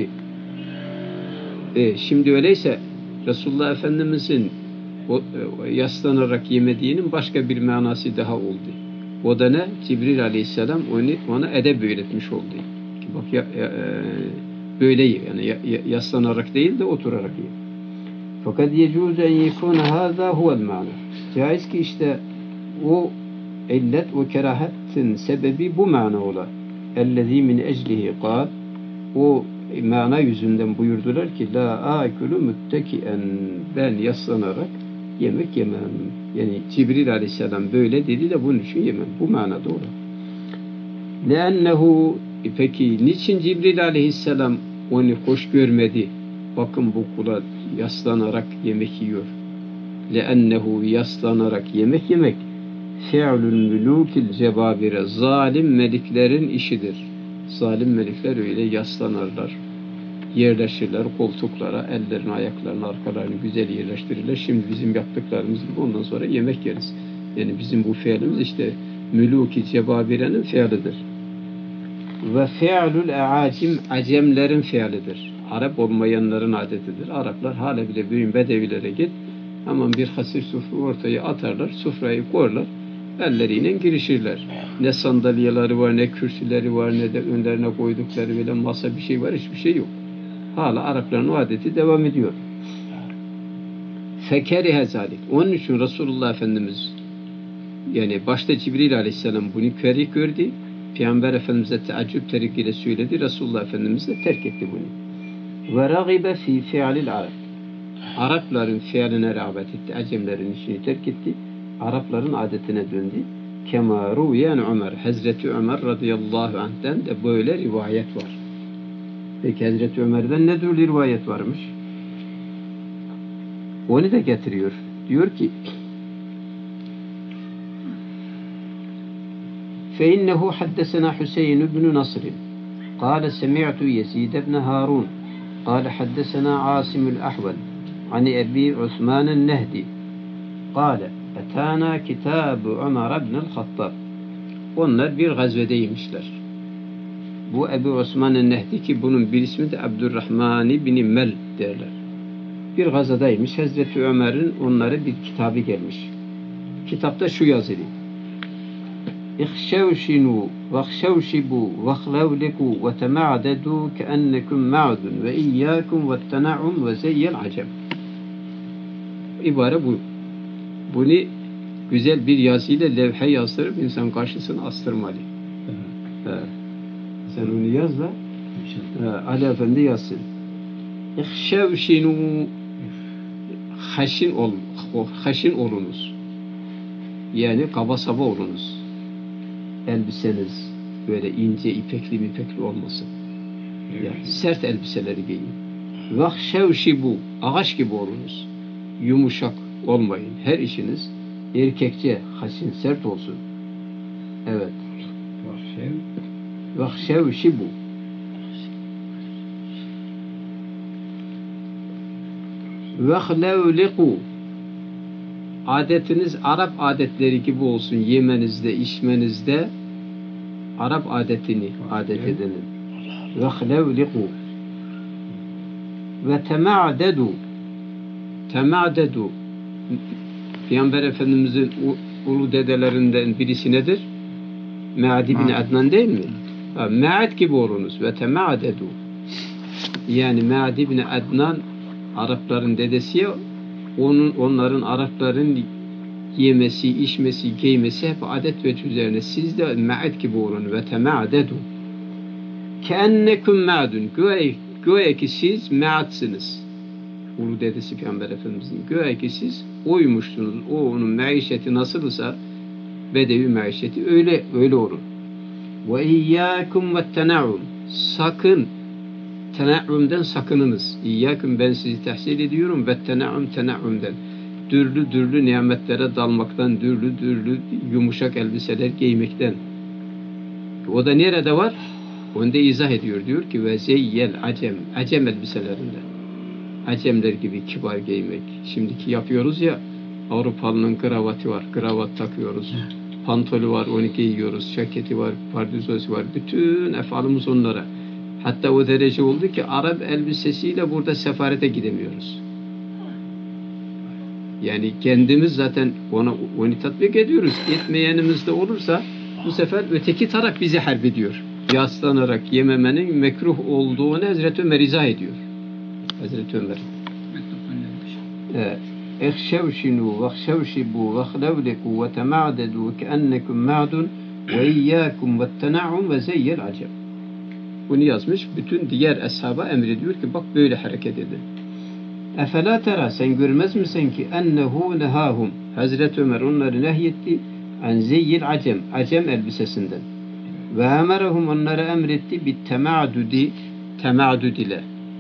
Şimdi öyleyse Resulullah Efendimizin yaslanarak yemediğinin başka bir manası daha oldu. O da ne? Cibril aleyhisselam ona edeb öğretmiş oldu. Ki bak böyle yani yaslanarak değil de oturarak ye. Fakat yecuzu en yekune hâzâ huvel mâna. Caiz ki işte o illet, o kerahetin sebebi bu mana ola. Ellezî min eclihi kâl. O mana yüzünden buyurdular ki la âkülü müttekien, ben yaslanarak yemek yemem. Yani Cibril aleyhisselam böyle dedi de bunun için yemem. Bu manada olur. Lennehu, peki niçin Cibril aleyhisselam onu hoş görmedi? Bakın bu kula yaslanarak yemek yiyor. Lennehu, yaslanarak yemek yemek fi'lül mülûkil cebabire, zalim meliklerin işidir. Zalim melikler öyle yaslanırlar. Yerleşirler koltuklara, ellerini, ayaklarını, arkalarını güzel yerleştirirler. Şimdi bizim yaptıklarımız gibi ondan sonra yemek yeriz. Yani bizim bu fiilimiz işte mülûk-i cebabirenin fiilidir. Ve fi'lül e'acim, acemlerin fiilidir. Arap olmayanların adetidir. Araplar hala bile büyük bedevilere git, hemen bir hasır sufra ortaya atarlar, sufrayı koyarlar, elleriyle girişirler. Ne sandalyeleri var, ne kürsüleri var, ne de önlerine koydukları böyle masa bir şey var, hiçbir şey yok. Hala Arapların o adeti devam ediyor. Fekerihe zalik. Onun için Resulullah Efendimiz, yani başta Cibril Aleyhisselam bunu kerih gördü. Peygamber Efendimiz'e teaccüp tarikiyle söyledi. Resulullah Efendimiz de terk etti bunu. Ve ragibe fi fi'lil Arab. Arapların fiiline rağbet etti. Acemlerin işini terk etti. Arapların adetine döndü. Kema ruyen Ömer. Hazreti Ömer radıyallahu anh'ten de böyle rivayet var. Peki Hazreti Ömer'den ne türlü rivayet varmış? Onu da getiriyor. Diyor ki فإنه حدثنا حسين بن نصر قال سمعت يزيد بن هارون قال حدثنا عاصم الأحول عن أبي عثمان النهدي قال أتانا كتاب عمر بن الخطاب. Onlar bir gazvedeymişler. Bu Ebu Osman Nehdi ki bunun bir ismi de Abdurrahman bin Mel derler. Bir gazadaymış. Hazreti Ömer'in onlara bir kitabı gelmiş. Kitapta şu yazılı. İhşevşinu vahşevşibu vahlavliku ve tema'dedu keennekum ma'dun ve iyyakum ve tena'um ve zeyyel acem. İbare bu. Bunu güzel bir yazıyla levhe yazdırıp insan karşısına astırmalı. Sen onu yaz da Ali Efendi yazsın. İhşevşinu, haşin olunuz. Yani kaba saba olunuz. Elbiseniz böyle ince ipekli olmasın. Yani sert elbiseleri giyin. Vahşevşibu, ağaç gibi olunuz. Yumuşak olmayın. Her işiniz erkekçe, haşin, sert olsun. Evet. Vahşevşibu. Vahlevliku. Adetiniz Arap adetleri gibi olsun. Yemenizde, içmenizde Arap adetini adet edinin. Vahlevliku. Ve tema'dedu. Tema'dedu. Peygamber Efendimiz'in ulu dedelerinden birisi nedir? Me'ad bin Adnan değil mi? Me'ad gibi olunuz. Ve tema'dedu. Yani Me'ad bin Adnan Arapların dedesi ya, onların Arapların yemesi, içmesi, giymesi hep adet ve üzerine. Siz de Me'ad gibi olun. Ve tema'dedu. Keennekum ma'dun. Göğe ki siz Me'adsınız. Ulu dedesi Peygamber Efendimiz'in. Göğe ki siz oymuşsunuz. O onun maişeti nasılsa bedevi maişeti öyle olur. Ve iyyâkum ve tena'um. Sakın tena'umden sakınınız. İyyâkum, ben sizi tahsil ediyorum ve tena'umden. Dürlü nimetlere dalmaktan, dürlü yumuşak elbiseler giymekten. O da nerede var? Onu da izah ediyor. Diyor ki ve zeyyel acem elbiselerinden. Acemler gibi kibar giymek. Şimdiki yapıyoruz ya, Avrupalı'nın kravatı var, kravat takıyoruz. Pantolü var, onu giyiyoruz. Ceketi var, pardösü var. Bütün efalımız onlara. Hatta o derece oldu ki Arap elbisesiyle burada sefarete gidemiyoruz. Yani kendimiz zaten onu tatbik ediyoruz. Etmeyenimiz de olursa bu sefer öteki taraf bizi harp ediyor. Yaslanarak yememenin mekruh olduğunu Hazreti Ömer izah ediyor. Hazreti Ömer. اخشوشنوا واخشوشبوا واخلولكوا وتمعددوا كأنكم معدن وإياكم والتنعم وزي العجب. Bunu yazmış. Bütün diğer ashaba emrediyor ki bak böyle hareket edin. Efela tera, sen görmez misin ki ennehu nehahum, Hazreti Ömer onları nehyetti en zeyyil acem, acem elbisesinden. Ve emerahum, onlara emretti bit tema'dud ile.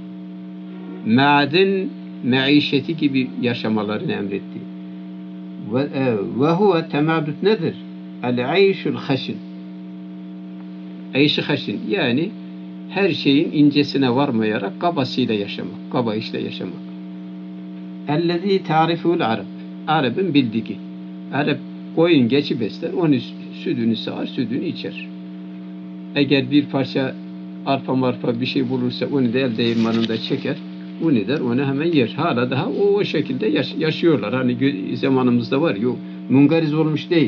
Ma'din maişeti gibi yaşamalarını emretti. Ve huve tema'dud nedir? El-ayşul haşin. Ayşi haşin, yani her şeyin incesine varmayarak kabasıyla yaşamak, kaba işle yaşamak. Ellezî tariful Arap. Arap'ın bildiği. Arap koyun geçi besler, onun sütünü sağar, sütünü içer. Eğer bir parça arpa marpa bir şey bulursa onu da el değirmanında çeker, bunu der, onu hemen yer. Hala daha o şekilde yaşıyorlar. Hani zamanımızda var, yok. Mungariz olmuş değil.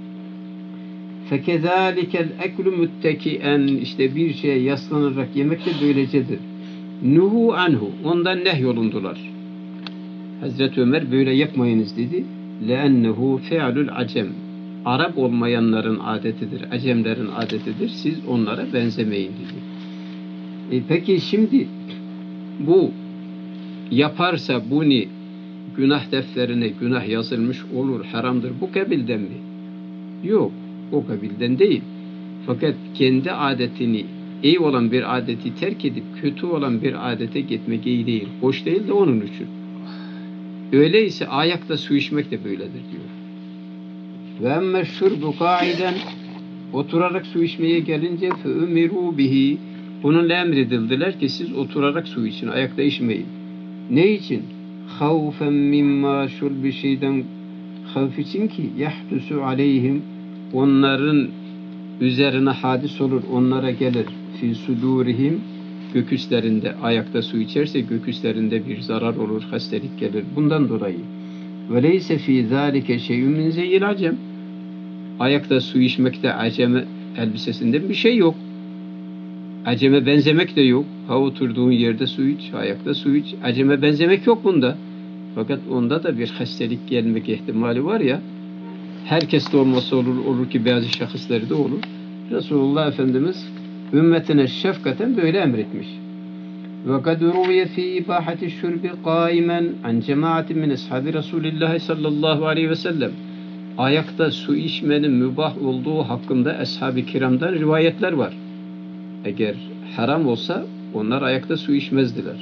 فَكَذَٰلِكَ الْاَكْلُ مُتَّكِئًا, işte bir şeye yaslanarak yemek de böylecedir. Nuhu anhu, ondan nehyolundular. Hazreti Ömer böyle yapmayınız dedi. لَاَنَّهُ فَعْلُ الْعَجَمِ, Arap olmayanların adetidir, Acemlerin adetidir. Siz onlara benzemeyin dedi. Peki şimdi bu yaparsa bunu günah defterine günah yazılmış olur, haramdır. Bu kabilden mi? Yok. O kabilden değil. Fakat kendi adetini, iyi olan bir adeti terk edip kötü olan bir adete gitmek iyi değil. Hoş değil de onun için. Öyleyse ayakta su içmek de böyledir diyor. Ve emme şurbu kaiden, oturarak su içmeye gelince feumiru bihi, bununla emredildiler ki siz oturarak su için, ayakta içmeyin. Ne için? Havfen mimma şurbi şeyden, havf için ki yahdusu aleyhim, onların üzerine hadis olur, onlara gelir. Fi sudurihim, göküslerinde, ayakta su içerse göküslerinde bir zarar olur, hastalık gelir. Bundan dolayı. Ve leyse fi zâlike şey'ün min zeyyil acem. Ayakta su içmekte aceme elbisesinden bir şey yok. Aceme benzemek de yok. Ha oturduğun yerde su iç, ayakta su iç. Aceme benzemek yok bunda. Fakat onda da bir hastalık gelmek ihtimali var ya, herkes de olmasa olur ki bazı şahısları da olur. Resulullah Efendimiz ümmetine şefkaten böyle emretmiş. Ve kad ruviye fi ibahati şurbi qaimen an cemaatin min ashabi Resulillah sallallahu aleyhi ve sellem. Ayakta su içmenin mübah olduğu hakkında ashab-ı kiramdan rivayetler var. Eğer haram olsa onlar ayakta su içmezdiler.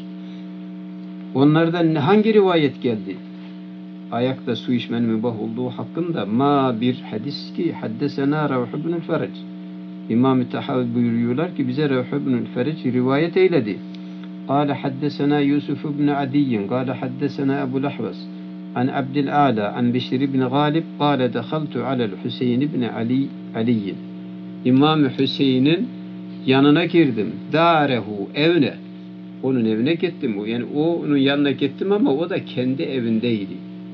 Onlardan hangi rivayet geldi? Ayakta su içmenin mübah olduğu hakkında bir hadis ki haddesena Ravh ibn Feric. İmam-ı Tahavi buyuruyorlar ki bize Ravh ibn Feric rivayet eyledi. Kâle haddesena Yusuf ibn Adiyyin, kâle haddesena Ebu Lahvas, an Abdil Âlâ, an Bişir ibn Gâlib, kâle dehaltu alel Hüseyin ibn Ali'yin. İmam-ı Hüseyin'in yanına girdim. Dârehu, evine. Onun evine gittim. Yani onun yanına gittim ama o da kendi evindeydi.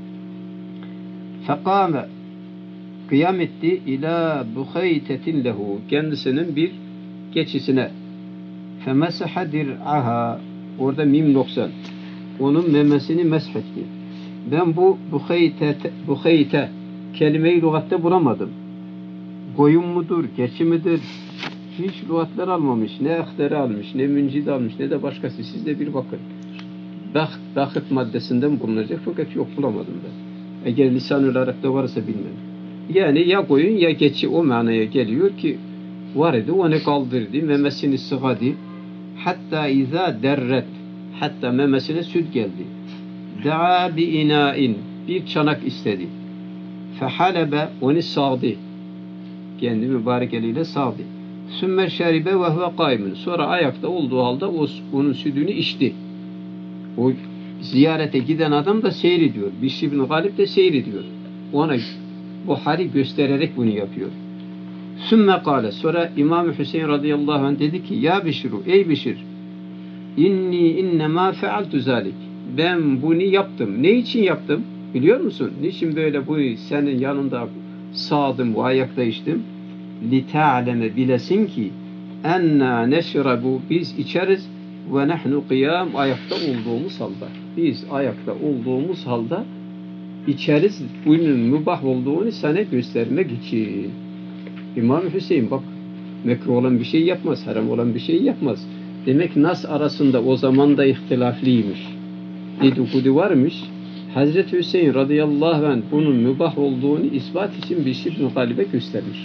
Fekâme, kıyam etti ilâ bukhaytetin lehu, kendisinin bir geçisine. Femesaha dir'aha, orada mim noksan, onun memesini meshetti. Ben bu bukhayte kelimeyi lügatte bulamadım. Koyun mudur, geçi midir? Hiç lügatlar almamış, ne ahteri almış, ne müncid almış, ne de başkası. Siz de bir bakın. Dahit maddesinden bulunacak fakat yok, bulamadım ben. Eğer lisan-ı Arap'ta varsa bilmem. Yani ya koyun ya geçi o manaya geliyor ki var idi, onu kaldırdı, memesini sıvadı. Hatta izâ derret, hatta memesine süt geldi. Da'a bi inâin, bir çanak istedi. Fehalebe, onu sağdı. Kendi mübarek eliyle sağdı. Sümme şeribe ve huve kaimun, sonra ayakta olduğu halde onun sütünü içti. O Ziyarete giden adam da seyrediyor. Bişr ibn Galip de seyrediyor. Ona bu hali göstererek bunu yapıyor. Sümme kâle. Sonra İmam-ı Hüseyin radıyallahu anh dedi ki ya Bişru, ey Bişir, innemâ fealtu zâlik. Ben bunu yaptım. Ne için yaptım? Biliyor musun? Niçin böyle bu senin yanında sağdım, bu ayakta içtim? لِتَعْلَمَ bilesin ki enna neşrebu, biz içeriz ve nehnu kıyam, ayakta olduğumuz halde. Biz ayakta olduğumuz halde içeriz, bunun mübah olduğunu sana göstermek için. İmam Hüseyin bak, mekruh olan bir şey yapmaz, haram olan bir şey yapmaz. Demek nas arasında o zaman da ihtilaflıymış. Dedikodu varmış. Hazreti Hüseyin radıyallahu anh bunun mübah olduğunu ispat için Bişr ibn Galib'e göstermiş.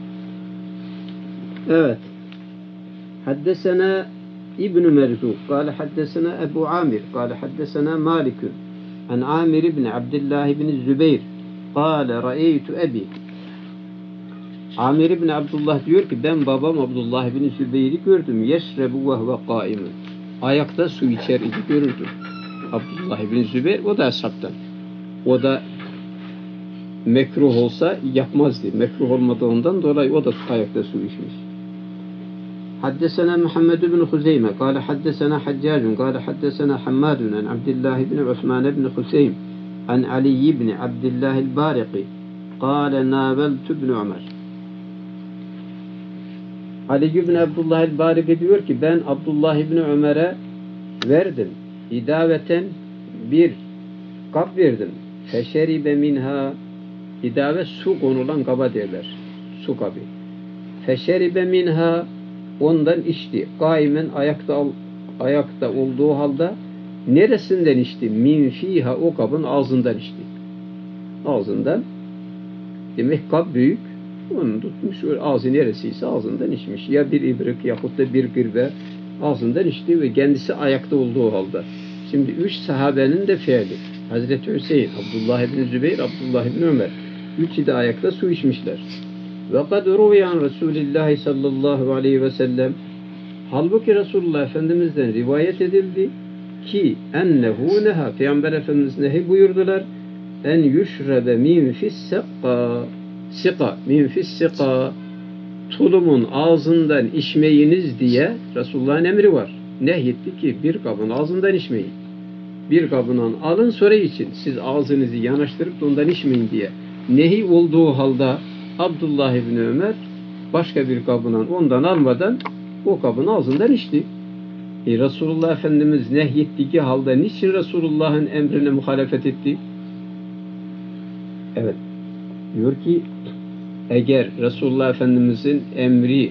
Evet. Haddesena İbn Merzuk قال حدثنا أبو عامر قال حدثنا مالك عن عامر بن عبد الله بن الزبير قال رأيت أبي. Amir ibn Abdullah diyor ki ben babam Abdullah ibn Zübeyir'i gördüm. Yeşrebu ve huve kaimun. Ayakta su içer idi görürdüm. Abdullah ibn Zübeyir o da ashabtan. O da mekruh olsa yapmazdı. Mekruh olmadığından dolayı o da ayakta su içmiş. حدثنا محمد بن خزيمة قال حدثنا حجاج قال حدثنا حماد عن عبد الله بن عثمان بن خسيم عن علي بن عبد الله البارقي قال نابلت بن عمر. Ali ibn Abdullah el-Bariki diyor ki ben Abdullah ibn Ömer'e verdim. İdaveten bir kap verdim. Feşeribe minha, idave su konulan kaba derler. Su kabı. Feşeribe minha, ondan içti. Kaimen ayakta olduğu halde neresinden içti? Min fiha, o kabın ağzından içti. Ağzından. Demek kap büyük. Onu tutmuş, ağzı neresiyse ağzından içmiş. Ya bir ibrik yahut da bir gırbe ağzından içti ve kendisi ayakta olduğu halde. Şimdi 3 sahabenin de fiili. Hazreti Hüseyin, Abdullah ibn Zübeyir, Abdullah ibn Ömer. Üçü de ayakta su içmişler. Ve kad ruviyan Resulullah sallallahu aleyhi ve sellem, halbuki Resulullah Efendimiz'den rivayet edildi ki ennehu neha, Peygamber Efendimiz nehi buyurdular, en yüşrebe min sika, tulumun ağzından içmeyiniz diye Resulullah'ın emri var. Nehyetti ki bir kabın ağzından içmeyin. Bir kabından alın sonra için. Siz ağzınızı yanaştırıp ondan içmeyin diye. Nehi olduğu halde Abdullah ibn Ömer başka bir kabından ondan almadan o kabın ağzından içti. Resulullah Efendimiz nehyettiği halde niçin Resulullah'ın emrine muhalefet etti? Evet. Diyor ki eğer Resulullah Efendimiz'in emri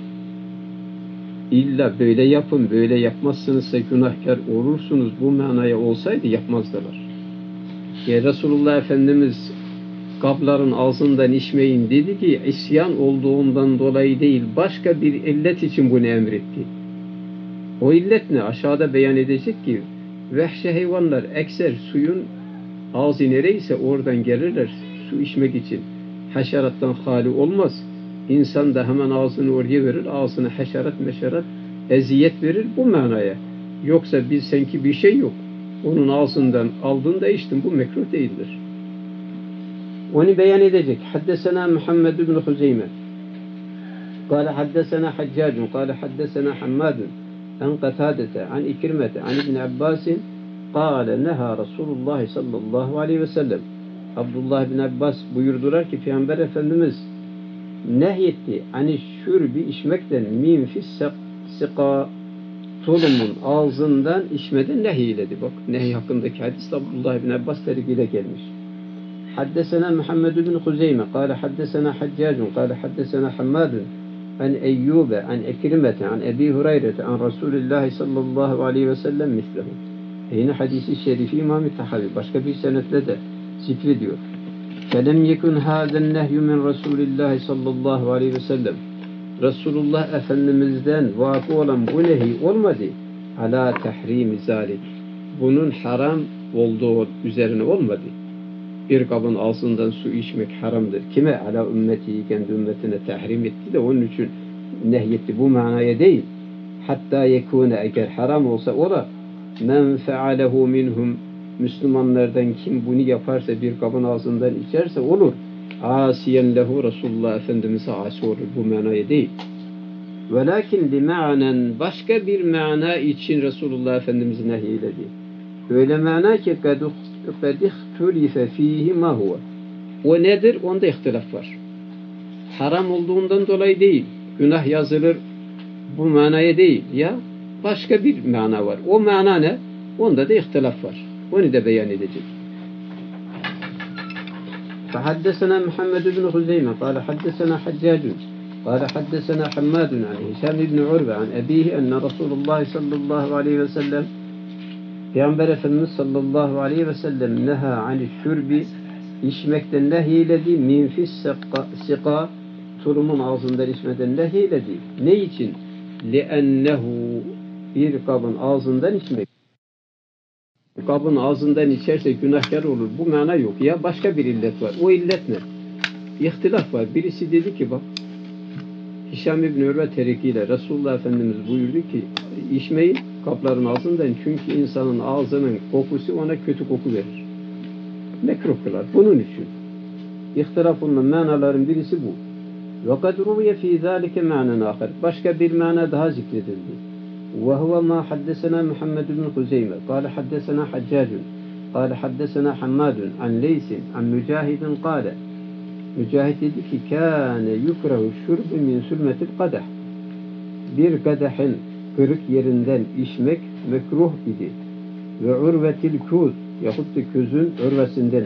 illa böyle yapın, böyle yapmazsınızsa günahkar olursunuz bu manaya olsaydı yapmazdılar. Resulullah Efendimiz kapların ağzından içmeyin dedi ki isyan olduğundan dolayı değil, başka bir illet için bunu emretti. O illet ne? Aşağıda beyan edecek ki vehşi hayvanlar ekser suyun ağzı nereyse oradan gelirler su içmek için. Haşerattan hali olmaz. İnsan da hemen ağzını oraya verir, ağzına haşerat meşerat eziyet verir bu manaya. Yoksa biz sanki bir şey yok. Onun ağzından aldın da içtin, bu mekruh değildir. Onu beyan edecek. Haddesena Muhammed ibn Huzeyme. قال حدثنا حجاج قال حدثنا حماد عن قتادة عن إكرمة عن ابن عباس قال نهى رسول الله صلى الله عليه وسلم. Abdullah bin Abbas buyurdular ki Peygamber Efendimiz nehyetti hani şürbi içmekten min sika, tulumun ağzından içmeden nehyiledi. Bak nehy hakkındaki hadis Abdullah bin Abbas tarihiyle gelmiş. Haddesena Muhammed bin Huzeyme قال حدثنا حجاج قال حدثنا حماد عن أيوب عن إكرمة عن أبي هريرة عن رسول الله صلى الله عليه وسلم مثله. Yine hadisi şerifi İmam-ı Tahavi başka bir senetle de zikrediyor. فَلَمْ يَكُنْ هَذَا النَّهْيُ مِنْ رَسُولِ اللّٰهِ sallallahu aleyhi ve sellem. Resulullah Efendimiz'den vakı olan bu nehi olmadı. Ala tahrimi zalik. Bunun haram olduğu üzerine olmadı. Bir kabın ağzından su içmek haramdır. Kime? Ala ümmeti, kendi ümmetine tahrim etti de onun için nehyetti. Bu manaya değil. Hatta yekune, eğer haram olsa o da men fealehu minhum, Müslümanlardan kim bunu yaparsa, bir kabın ağzından içerse olur. Asiyen lehu, Resulullah Efendimiz'e asi olur. Bu manaya değil. Velakin li ma'nen, başka bir mana için Resulullah Efendimiz nehyiledi. Öyle mana ki kad ihtulife fihi ma huve. O nedir? Onda ihtilaf var. Haram olduğundan dolayı değil. Günah yazılır bu manaya değil. Ya başka bir mana var. O mana ne? Onda da ihtilaf var. Onu da beyan edecek. فحدثنا محمد بن خزيمة قال حدثنا حجاج قال حدثنا حماد عن هشام بن عروة عن أبيه أن رسول الله صلى الله عليه وسلم Peygamber Efendimiz sallallahu aleyhi ve sellem neha anil şürbi, içmekten nehyiledi, minfis sika, tulumun ağzından içmeden nehyiledi. Ne için? Li'ennehu, bir kabın ağzından içmek. Kabın ağzından içerse günahkar olur. Bu mana yok. Ya başka bir illet var. O illet ne? İhtilaf var. Birisi dedi ki bak, Hişam İbn Ürve terikiyle Resulullah Efendimiz buyurdu ki içmeyin kapların ağzından, çünkü insanın ağzının kokusu ona kötü koku verir. Mekruh kılar. Bunun için. İhtilafının manaların birisi bu. وَقَدْ رُوِيَ ف۪ي ذَٰلِكَ مَعْنًا آخر. Başka bir mana daha zikredildi. وَهُوَ مَا حَدَّسَنَا مُحَمَّدُ بْنُ خُزَيْمَةَ قَالَ حَدَّسَنَا حَجَّاجٌ قَالَ حَدَّسَنَا حَمَّادٌ عَنْ لَيْسٍ عَنْ مُجَاهِدٍ قَالَ. Mücahit dedi ki kâne yukrahu şurbu min sülmetil kadeh. Bir kadehin kırık yerinden içmek mekruh idi. Ve urvetil kûz, yahut da közün örvesinden,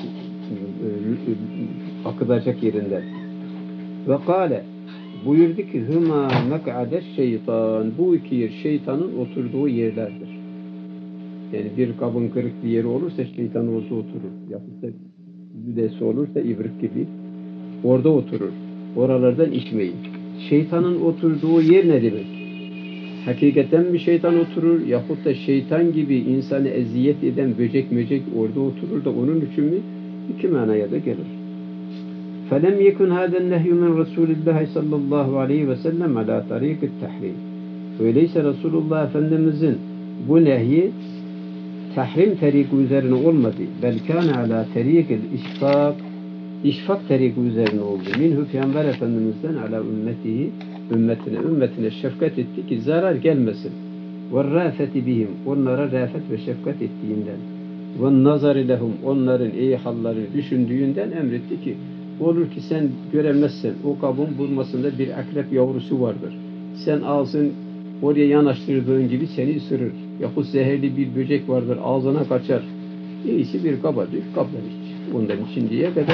akıtacak yerinden. Ve kâle, buyurdu ki hüma mek'ades şeytan, bu iki yer şeytanın oturduğu yerlerdir. Yani bir kabın kırık bir yeri olursa şeytan orada oturur. Yahut da düdesi olursa ibrik gibi orada oturur. Oralardan içmeyin. Şeytanın oturduğu yer ne demek? Hakikaten mi şeytan oturur? Yahut da şeytan gibi insanı eziyet eden böcek möcek orada oturur da onun için mi? İki manaya da gelir. فَلَمْ يَكُنْ هَذَا النَّهْيُ مِنْ رَسُولِ اللّٰهِ sallallahu aleyhi ve sellem عَلَى طَرِيقِ التَّحْرِيمِ. Öyleyse Resulullah Efendimizin bu nehyi tahrim teriki üzerine olmadı. Belkâne alâ terîkil işfak, işfak teriki üzerine oldu. Minhu Peygamber Efendimiz'den alâ ümmetihi, ümmetine şefkat etti ki zarar gelmesin. Ve râfeti bihim, onlara râfet ve şefkat ettiğinden. Ve nazari lehum, onların iyi hallerini düşündüğünden emretti ki olur ki sen göremezsen o kabın bulmasında bir akrep yavrusu vardır. Sen ağzın oraya yanaştırdığın gibi seni ısırır. Yahut zehirli bir böcek vardır, ağzına kaçar. İyisi bir kaba dük, kaplar iç. Ondan için diye kadar.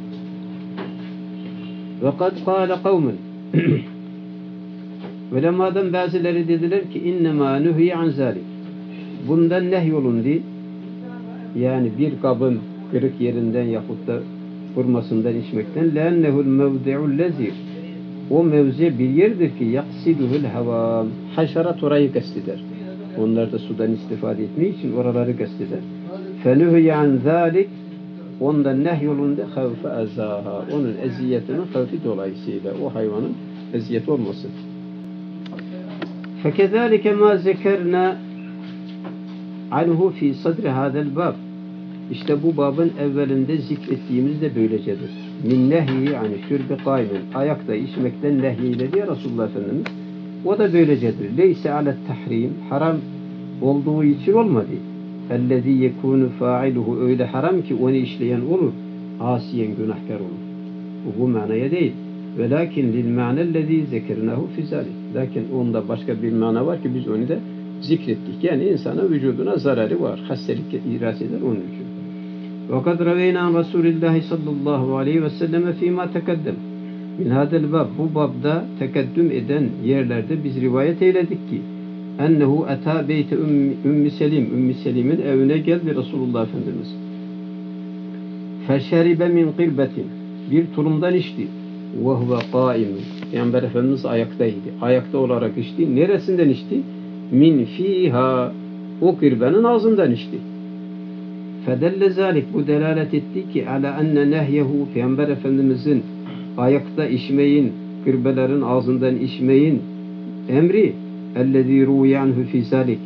وَقَدْ قَالَ قَوْمٌ Ulemadan bazıları dediler ki اِنَّمَا نُهِيَ عَنْ ذَلِكَ. Bundan nehyolundu. Yani bir kabın kırık yerinden yahut da vurmasından içmekten. لَاَنَّهُ الْمَوْدِعُ الَّذِي. O mevzi bir yerdir ki yaksiduhul havam. Haşerat orayı kasteder. Onlar da sudan istifade etmek için oraları kasteder. Fenuhiye an zalik. Ondan nehyolunda havfe azaha. Onun eziyetinin havfi dolayısıyla o hayvanın eziyet olmasın. Fekezalike ma zekerna anhu fi sadri hadel bab. İşte bu babın evvelinde zikrettiğimiz de böylecedir. Min nehyi yani şürbi kaymen. Ayakta içmekten nehyiledi ya Resulullah Efendimiz. O da böylecedir. Leyse alet tahrim. Haram olduğu için olmadı. Ellezî yekûnü fa'iluhu. Öyle haram ki onu işleyen olur. Asiyen günahkar olur. Bu manaya değil. Velakin lil ma'nellezî zekirnahu fizâlik. Lakin onda başka bir mana var ki biz onu da zikrettik. Yani insana vücuduna zararı var. Hastalık iras eder onun için. وَقَدْ رَوَيْنَا عَنْ رَسُولِ اللّٰهِ sallallahu aleyhi ve selleme fîmâ tekeddem. Min hâdel bab, bu babda tekeddüm eden yerlerde biz rivayet eyledik ki ennehu etâ beyte Ümmü Selim, Ümmü Selim'in evine geldi Resulullah Efendimiz. Feşeribe min qirbetin, bir tulumdan içti. Ve huve kâimun, Peygamber Efendimiz ayaktaydı. Ayakta olarak içti. Neresinden içti? Min fîhâ, o kırbenin ağzından içti. Fedelle zalik, bu delalet etti ki ala enne nehyehu, Peygamber Efendimizin ayakta içmeyin, kırbelerin ağzından içmeyin emri ellezî rûyanhu fî zalik,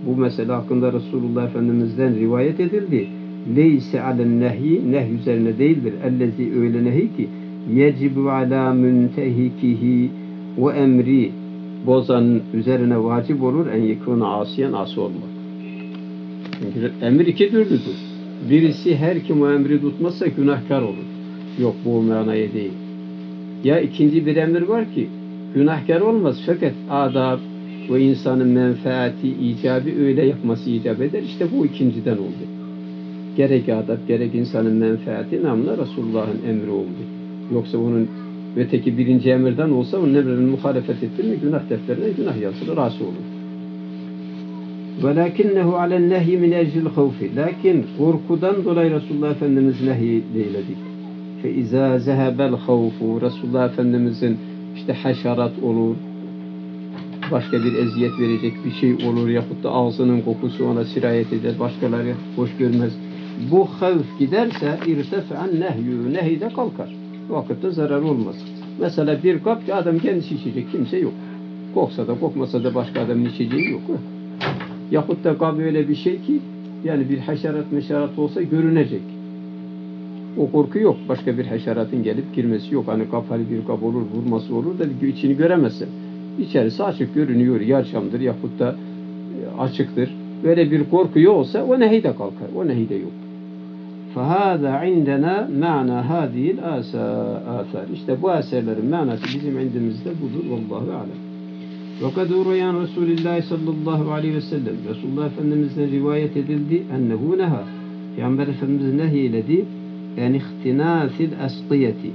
Bu mesele hakkında Resulullah Efendimiz'den rivayet edildi. Leyse alen nehi, nehy üzerine değildir. Ellezi öyle nehi ki yecibu ala müntehikihi ve emri, bozanın üzerine vacip olur en yekûne asiyen, asi olmak. Çünkü emir iki türlüdür. Birisi her kim o emri tutmazsa günahkar olur. Yok, bu manaya değil. Ya ikinci bir emir var ki günahkar olmaz fakat adab ve insanın menfaati icabı öyle yapması icap eder. İşte bu ikinciden oldu. Gerek adab gerek insanın menfaati namına Resulullah'ın emri oldu. Yoksa onun öteki birinci emirden olsa onun emrinin muhalefet ettir mi günah defterine günah yazılır, asi olur. وَلَكِنَّهُ عَلَى النَّهْيِ مِنْ اَجْلِ الْخَوْفِ. Lakin korkudan dolayı Resulullah Efendimiz nehyeyledik. فَاِذَا زَهَبَ الْخَوْفُ. Resulullah Efendimizin işte haşerat olur, başka bir eziyet verecek bir şey olur yahut da ağzının kokusu ona sirayet eder, başkaları hoş görmez. Bu havf giderse irtefa'an nehyü, nehy de kalkar. O vakitte zarar olmaz. Mesela bir kap ki adam kendisi içecek, kimse yok. Koksa da kokmasa da başka adamın içeceği yok. Yahut da kap öyle bir şey ki yani bir haşerat meşarat olsa görünecek. O korku yok. Başka bir haşeratın gelip girmesi yok. Hani kapalı bir kap olur, vurması olur da içini göremezsin. İçerisi açık görünüyor. Yarşamdır yahut da açıktır. Böyle bir korku yoksa o nehy de kalkar. O nehy de yok. فَهَذَا عِنْدَنَا مَعْنَا هَذِهِ الْآثَارِ. İşte bu eserlerin manası bizim indimizde budur. Vallahu alem. وَقَدْ اُرَيَانْ رَسُولِ اللّٰهِ sallallahu aleyhi ve sellem. Resulullah Efendimiz'den rivayet edildi. اَنَّهُ نَهَا. Peygamber Efendimiz nehyeledi. Yani ihtinâsil asqiyeti.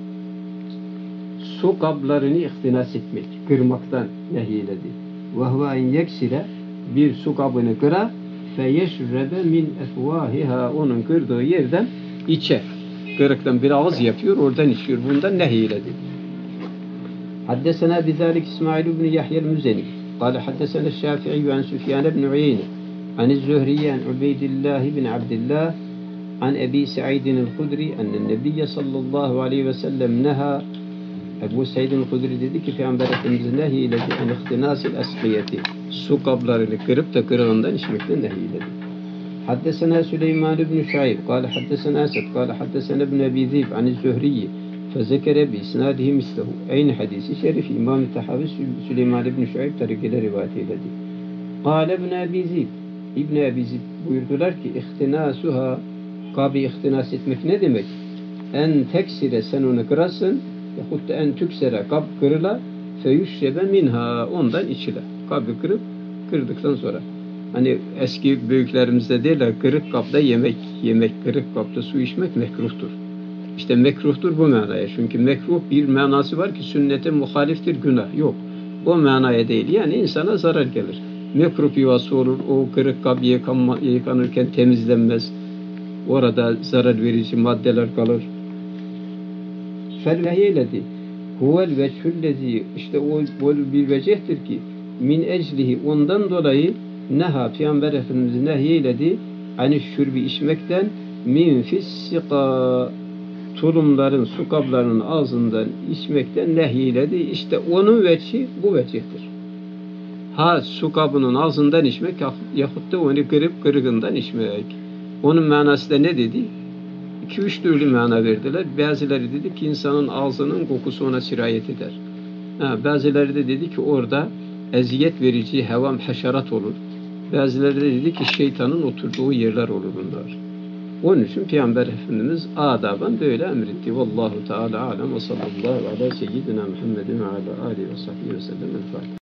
Su kablarını ihtinas etmek, kırmaktan nehyeledi. وَهُوَ اِنْ يَكْسِرَ. Bir su kabını kırar. فَيَشْرَبَ مِنْ اَفْوَاهِهَا. Onun kırdığı yerden içer. Kırıktan bir ağız yapıyor, oradan içiyor. Bundan nehyeledi. حدثنا بذلك إسماعيل بن يحيى المزني قال حدثنا الشافعي عن سفيان بن عيينة عن الزهري عن عبيد الله بن عبد الله عن أبي سعيد الخدري أن النبي صلى الله عليه وسلم نهى. Ebu Said el-Hudri dedi ki Peygamber Efendimiz nehyiledi en ihtinâsil asqiyeti. Su kablarını kırıp da kırığından içmekten nehyiledi. Haddesena Süleyman ibn Şaib قال حدثنا أسد قال حدثنا ابن أبي ذئب عن الزهري فذكر بإسناده مثله. Aynı hadisi şerif İmam-ı Tahavi Süleyman ibn Şaib tarikiyle rivayet eyledi. قال ابن أبي ذئب. İbn Abi Zib buyurdular ki ihtinasuha, kabı ihtinas etmek ne demek? En teksire, sen onu kırasın, yahut da en tüksere, kab kırıla, feyüşşebe minha, ondan içile. Kabı kırıp kırdıktan sonra. Hani eski büyüklerimizde derler, kırık kapta yemek, kırık kapta su içmek mekruhtur. İşte mekruhtur bu manaya. Çünkü mekruh bir manası var ki sünnete muhaliftir, günah. Yok. O manaya değil. Yani insana zarar gelir. Mekruh bir vasfı olur. O kırık kap yıkanırken temizlenmez. Orada zarar verici maddeler kalır. Felvehiyledi. Huvel veçhüllezi. İşte o bir vecihtir ki min eclihi, ondan dolayı neha, Peygamber Efendimiz nehyeledi hani şürbi içmekten min fissika, tulumların, su kablarının ağzından içmekten nehyeledi. İşte onun veçhi bu veçhtir. Ha su kabının ağzından içmek yahut da onu kırıp kırığından içmek. Onun manası da ne dedi? 2-3 türlü mana verdiler. Bazıları dedi ki insanın ağzının kokusu ona sirayet eder. Bazıları da dedi ki orada eziyet verici hevam haşerat olur. Bazıları da dedi ki şeytanın oturduğu yerler olur bunlar. Onun için Peygamber Efendimiz adaban böyle emretti. Vallahu Teala alem ve sallallahu ala seyyidina Muhammedin ve ala alihi ve sahbihi ve sellem.